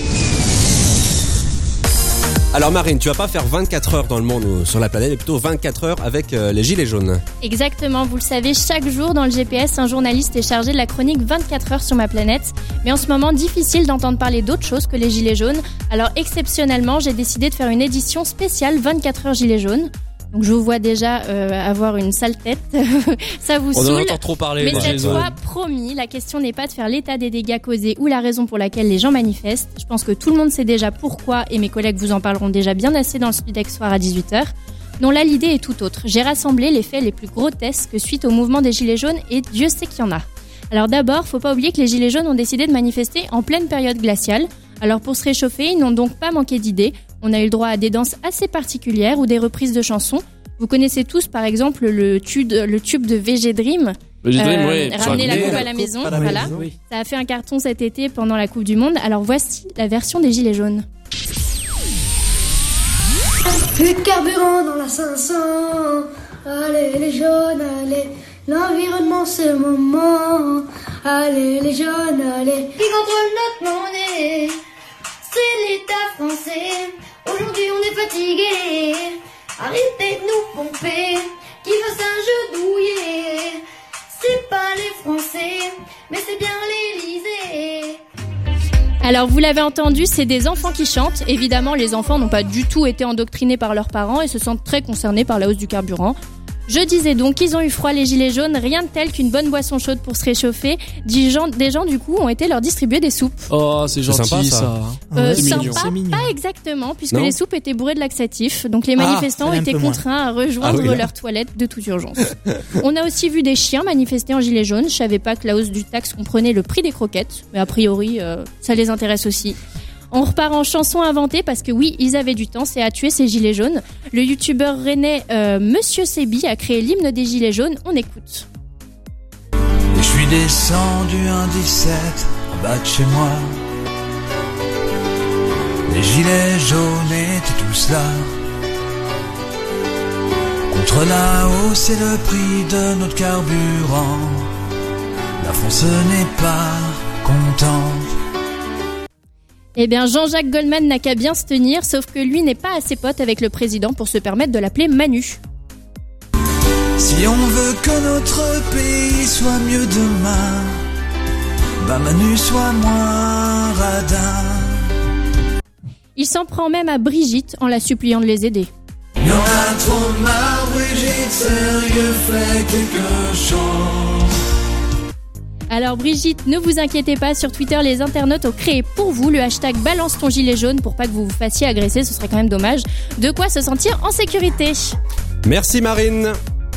Alors Marine, tu vas pas faire 24 heures dans le monde ou sur la planète, mais plutôt 24 heures avec les gilets jaunes. Exactement, vous le savez, chaque jour dans le GPS, un journaliste est chargé de la chronique 24 heures sur ma planète. Mais en ce moment, difficile d'entendre parler d'autre chose que les gilets jaunes. Alors exceptionnellement, j'ai décidé de faire une édition spéciale 24 heures gilets jaunes. Donc je vous vois déjà avoir une sale tête, ça vous saoule. On en entend trop parler. Mais cette fois, promis, la question n'est pas de faire l'état des dégâts causés ou la raison pour laquelle les gens manifestent. Je pense que tout le monde sait déjà pourquoi et mes collègues vous en parleront déjà bien assez dans le Studek Soir à 18h. Non, là l'idée est tout autre. J'ai rassemblé les faits les plus grotesques suite au mouvement des Gilets jaunes et Dieu sait qu'il y en a. Alors d'abord, faut pas oublier que les Gilets jaunes ont décidé de manifester en pleine période glaciale. Alors pour se réchauffer, ils n'ont donc pas manqué d'idées. On a eu le droit à des danses assez particulières ou des reprises de chansons. Vous connaissez tous par exemple le tube de VG Dream. Ramener la coupe à la maison, voilà. Oui. Ça a fait un carton cet été pendant la Coupe du Monde. Alors voici la version des Gilets jaunes. Plus de carburant dans la 500. Allez les jaunes, allez. L'environnement c'est le moment. Allez les jaunes, allez. Qui contrôle notre monnaie? C'est l'État français. Aujourd'hui on est fatigué. Arrêtez de nous pomper. Qui veut s'agenouiller? C'est pas les Français, mais c'est bien l'Élysée. Alors vous l'avez entendu, c'est des enfants qui chantent. Évidemment, les enfants n'ont pas du tout été endoctrinés par leurs parents et se sentent très concernés par la hausse du carburant. Je disais donc qu'ils ont eu froid les gilets jaunes, rien de tel qu'une bonne boisson chaude pour se réchauffer. Des gens du coup ont été leur distribuer des soupes. Oh, c'est gentil sympa, ça. C'est sympa, mignon. Pas exactement, puisque les soupes étaient bourrées de laxatifs. Donc les manifestants ont été contraints à rejoindre leurs toilettes de toute urgence. On a aussi vu des chiens manifester en gilets jaunes. Je savais pas que la hausse du taxe comprenait le prix des croquettes, mais a priori ça les intéresse aussi. On repart en chanson inventée parce que oui, ils avaient du temps, c'est à tuer ces gilets jaunes. Le youtubeur rennais Monsieur Sebi a créé l'hymne des gilets jaunes, on écoute. Et je suis descendu un 17 en bas de chez moi. Les gilets jaunes étaient tous là. Contre la hausse et le prix de notre carburant, la France n'est pas contente. Eh bien, Jean-Jacques Goldman n'a qu'à bien se tenir, sauf que lui n'est pas assez pote avec le président pour se permettre de l'appeler Manu. Si on veut que notre pays soit mieux demain, bah Manu soit moins radin. Il s'en prend même à Brigitte en la suppliant de les aider. Y'en a trop marre, Brigitte, sérieux, fais quelque chose. Alors Brigitte, ne vous inquiétez pas, sur Twitter, les internautes ont créé pour vous le hashtag balance ton gilet jaune pour pas que vous vous fassiez agresser, ce serait quand même dommage. De quoi se sentir en sécurité. Merci Marine.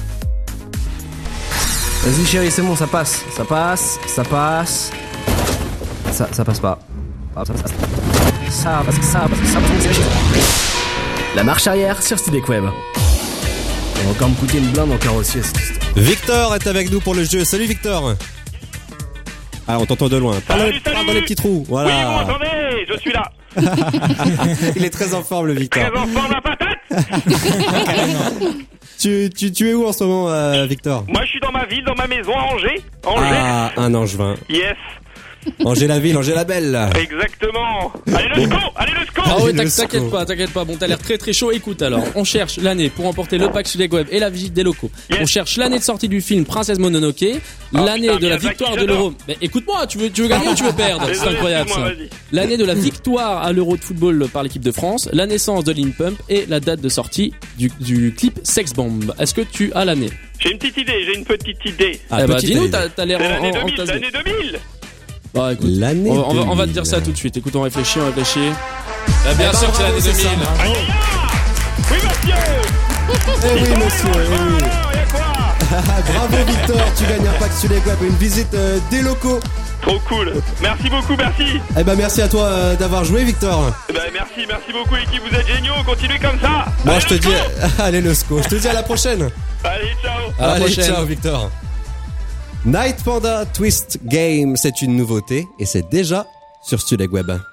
Vas-y chérie, c'est bon, ça passe. Ça passe. Ça passe pas. La marche arrière sur Studek Web. On va encore me coûter une blinde en carrossier cette histoire. Victor est avec nous pour le jeu. Salut Victor. Ah, on t'entend de loin. Parle dans les petits trous. Voilà. Oui, vous m'entendez, je suis là. Il est très en forme le Victor. Très en forme la patate. Tu es où en ce moment, Victor? Moi, je suis dans ma ville, dans ma maison à Angers. Ah, un Angevin. Yes. Angers la ville, Angers la belle. Exactement. Allez le SCO, allez le SCO. Ah ouais, t'inquiète pas. Bon, t'as l'air très très chaud. Écoute alors, on cherche l'année pour remporter le pack Studek Web et la visite des locaux. Yes. On cherche l'année de sortie du film Princesse Mononoke, l'année de la victoire de l'Euro. Mais écoute-moi, tu veux gagner ou tu veux perdre? C'est incroyable ça. L'année de la victoire à l'Euro de football par l'équipe de France, la naissance de Lil Pump et la date de sortie du clip Sex Bomb. Est-ce que tu as l'année? J'ai une petite idée. Ah bah dis-nous, t'as l'air en l'année 2000. Bah écoute, l'année on va te dire ça tout de suite. Écoute, on réfléchit. Bah, bien sûr que c'est l'année 2000. Oui monsieur. Eh oui monsieur, Bravo Victor, tu gagnes un pack Studek Web et une visite des locaux. Trop cool. Merci beaucoup, merci. Eh ben merci à toi d'avoir joué Victor. Eh ben merci beaucoup l'équipe, vous êtes géniaux, continuez comme ça. Moi je te dis, allez le SCO, je te dis à la prochaine. Allez ciao. Allez ciao Victor. Night Panda Twist Game, c'est une nouveauté et c'est déjà sur Studek Web. Do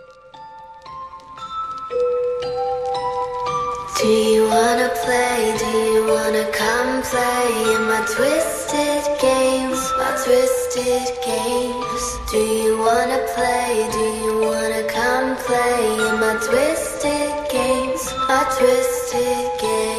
you wanna play? Do you wanna come play in my twisted games? My twisted games. Do you wanna play? Do you wanna come play in my twisted games? My twisted games.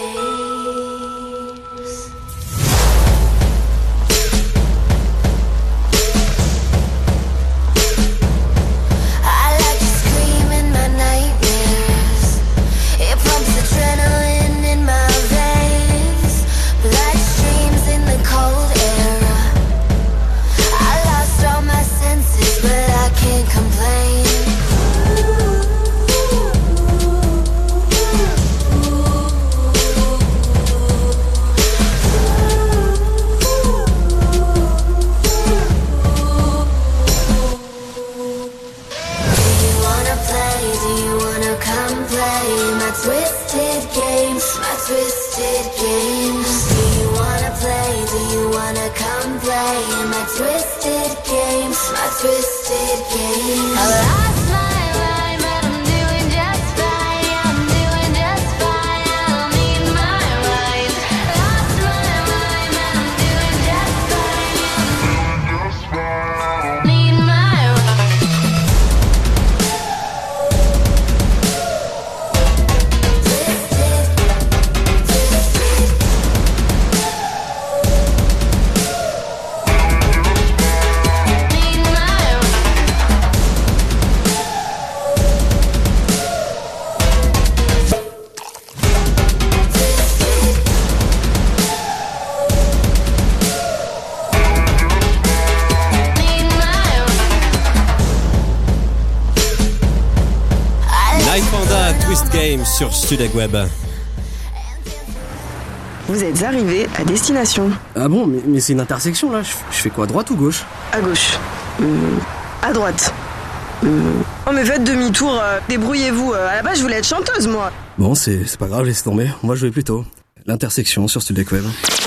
Adrenaline in my veins, blood streams in the cold air. I lost all my senses, but I can't complain. Twisted games, my twisted games. Do you wanna play? Do you wanna come play in my twisted games, my twisted games? I lost my mind, but I'm doing just fine. I'm doing just fine. I don't need my mind. Lost my mind, but I'm doing just fine. Need my Night Panda Twist Game sur Studek Web. Vous êtes arrivés à destination. Ah bon, mais c'est une intersection là. Je fais quoi, droite ou gauche? À gauche. À droite. Oh mais faites demi-tour, débrouillez-vous. À la base je voulais être chanteuse moi. Bon, c'est pas grave, laisse tomber. Moi je vais plutôt. L'intersection sur Studek Web.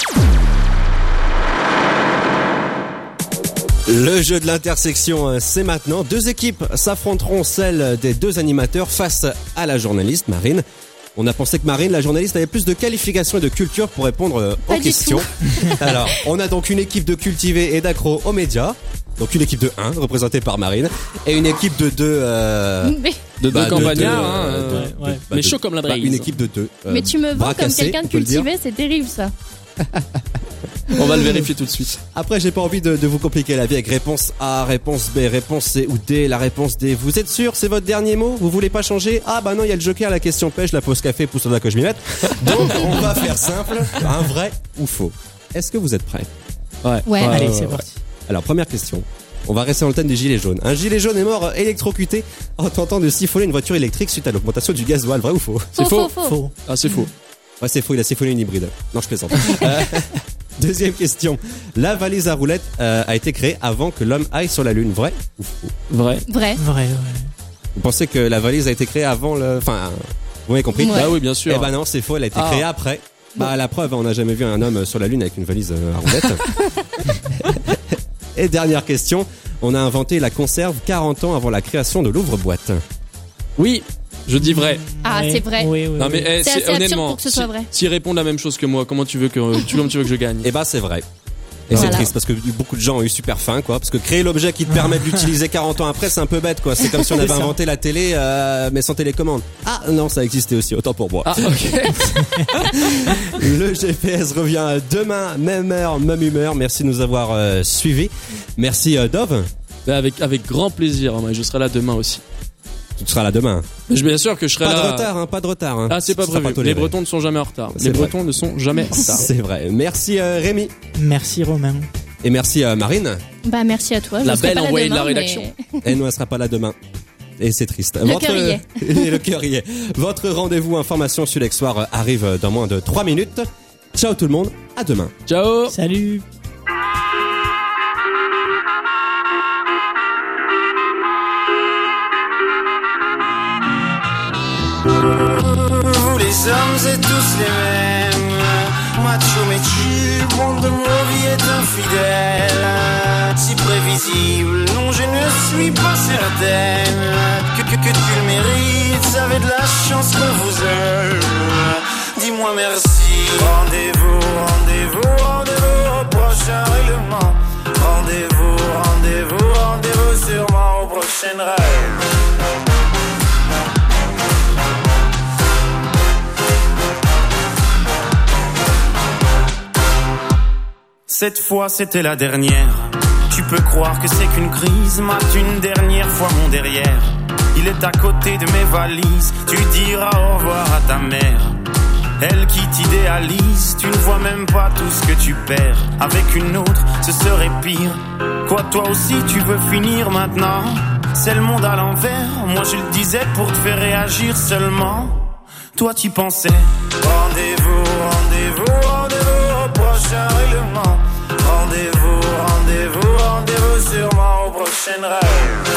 Le jeu de l'intersection, c'est maintenant. Deux équipes s'affronteront, celle des deux animateurs face à la journaliste Marine. On a pensé que Marine, la journaliste, avait plus de qualifications et de culture pour répondre aux questions. Alors, on a donc une équipe de cultivés et d'accros aux médias. Donc une équipe de 1, représentée par Marine, et une équipe de 2... de deux campagnards, mais chaud comme la braise. Une équipe de 2. Mais tu me vends comme quelqu'un de cultivé, c'est terrible ça. On va le vérifier tout de suite. Après, j'ai pas envie de vous compliquer la vie avec réponse A, réponse B, réponse C ou D, la réponse D. Vous êtes sûr, c'est votre dernier mot? Vous voulez pas changer? Ah bah non, il y a le joker, la question pêche, la pause café, pousse là que je m'y mette. Donc, on va faire simple, un vrai ou faux. Est-ce que vous êtes prêts? Ouais. Allez, c'est parti. Alors, première question. On va rester dans le thème des gilets jaunes. Un gilet jaune est mort électrocuté en tentant de siphonner une voiture électrique suite à l'augmentation du gasoil. Vrai ou faux? C'est faux. Ah, c'est faux. Ouais, c'est faux, il a siphonné une hybride. Non, je plaisante. Deuxième question. La valise à roulettes a été créée avant que l'homme aille sur la Lune. Vrai ou faux? Vrai. Vrai. Vous pensez que la valise a été créée avant le... Enfin, vous m'avez compris? Bah oui, bien sûr. Eh ben non, c'est faux, elle a été créée après. Bah la preuve, on n'a jamais vu un homme sur la Lune avec une valise à roulettes. Et dernière question, on a inventé la conserve 40 ans avant la création de l'ouvre-boîte. Oui, je dis vrai. Ah, c'est vrai. Non mais C'est assez absurde honnêtement, pour que ce soit vrai. s'ils répondent la même chose que moi, comment tu veux que je gagne? Eh ben c'est vrai. Et Voilà. c'est triste parce que beaucoup de gens ont eu super faim, quoi. Parce que créer l'objet qui te permet de l'utiliser 40 ans après, c'est un peu bête, quoi. C'est comme si on avait inventé la télé, mais sans télécommande. Ah non, ça existait aussi, autant pour moi. Ah, ok. Le GPS revient demain, même heure, même humeur. Merci de nous avoir suivis. Merci Dove. Avec grand plaisir, moi, je serai là demain aussi. Tu seras là demain. Mais bien sûr que je serai pas là. Pas de retard. Hein. Ah, c'est pas Ça sera prévu. toléré. Les Bretons ne sont jamais en retard. C'est Les vrai. Bretons ne sont jamais en retard. C'est vrai. Merci Rémi. Merci Romain. Et merci Marine. Bah, merci à toi. Je La serai belle pas là envoyée de la demain, rédaction. Et nous, elle sera pas là demain. Et c'est triste. Le cœur y est. Et le cœur y est. Votre rendez-vous information sur l'ex-soir arrive dans moins de 3 minutes. Ciao tout le monde. À demain. Ciao. Salut. Vous les hommes êtes tous les mêmes. Macho méchu, bande de mauvais est infidèle. Si prévisible, non je ne suis pas certaine que tu le mérites, avez de la chance qu'on vous aime. Dis-moi merci. Rendez-vous au prochain règlement. Rendez-vous sûrement au prochain rêve. Cette fois c'était la dernière. Tu peux croire que c'est qu'une crise. Mate une dernière fois mon derrière. Il est à côté de mes valises. Tu diras au revoir à ta mère. Elle qui t'idéalise. Tu ne vois même pas tout ce que tu perds. Avec une autre ce serait pire. Quoi toi aussi tu veux finir maintenant? C'est le monde à l'envers. Moi je le disais pour te faire réagir seulement. Toi t'y pensais. Rendez-vous au prochain règlement. Rendez-vous sûrement au prochain rêve.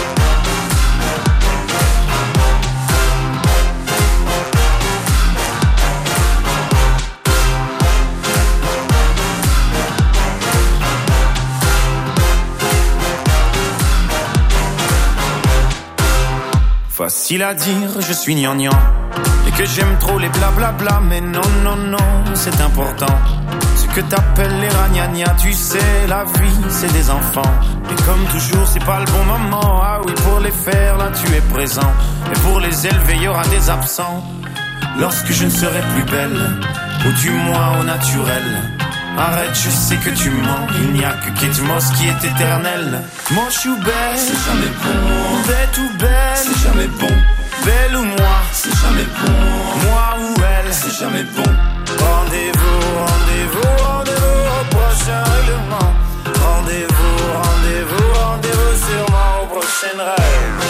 Facile à dire, je suis gnangnan et que j'aime trop les blablabla, mais non, c'est important. Ce que t'appelles les ragnagnas, tu sais, la vie, c'est des enfants. Et comme toujours, c'est pas le bon moment. Ah oui, pour les faire, là, tu es présent. Et pour les élever, y aura des absents. Lorsque je ne serai plus belle, ou du moins au naturel. Arrête, je sais que tu mens. Il n'y a que Kate Moss qui est éternelle. Moche ou belle, c'est jamais bon. Bête ou belle, c'est jamais bon. Belle ou moi, c'est jamais bon. Moi ou elle, c'est jamais bon. Rendez-vous au prochain règlement. Rendez-vous sûrement au prochain rêve.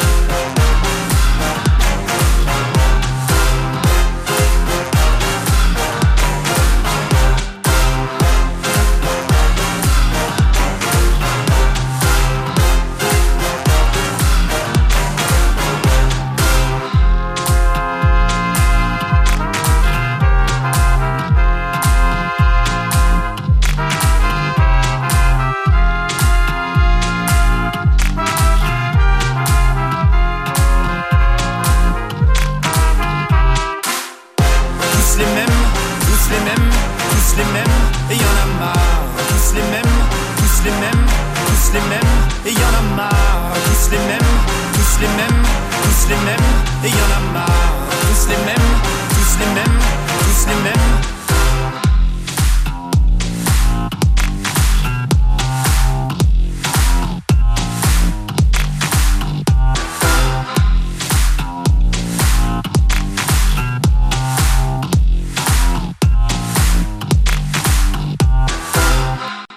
Et y en a marre, tous les mêmes, et y en a marre.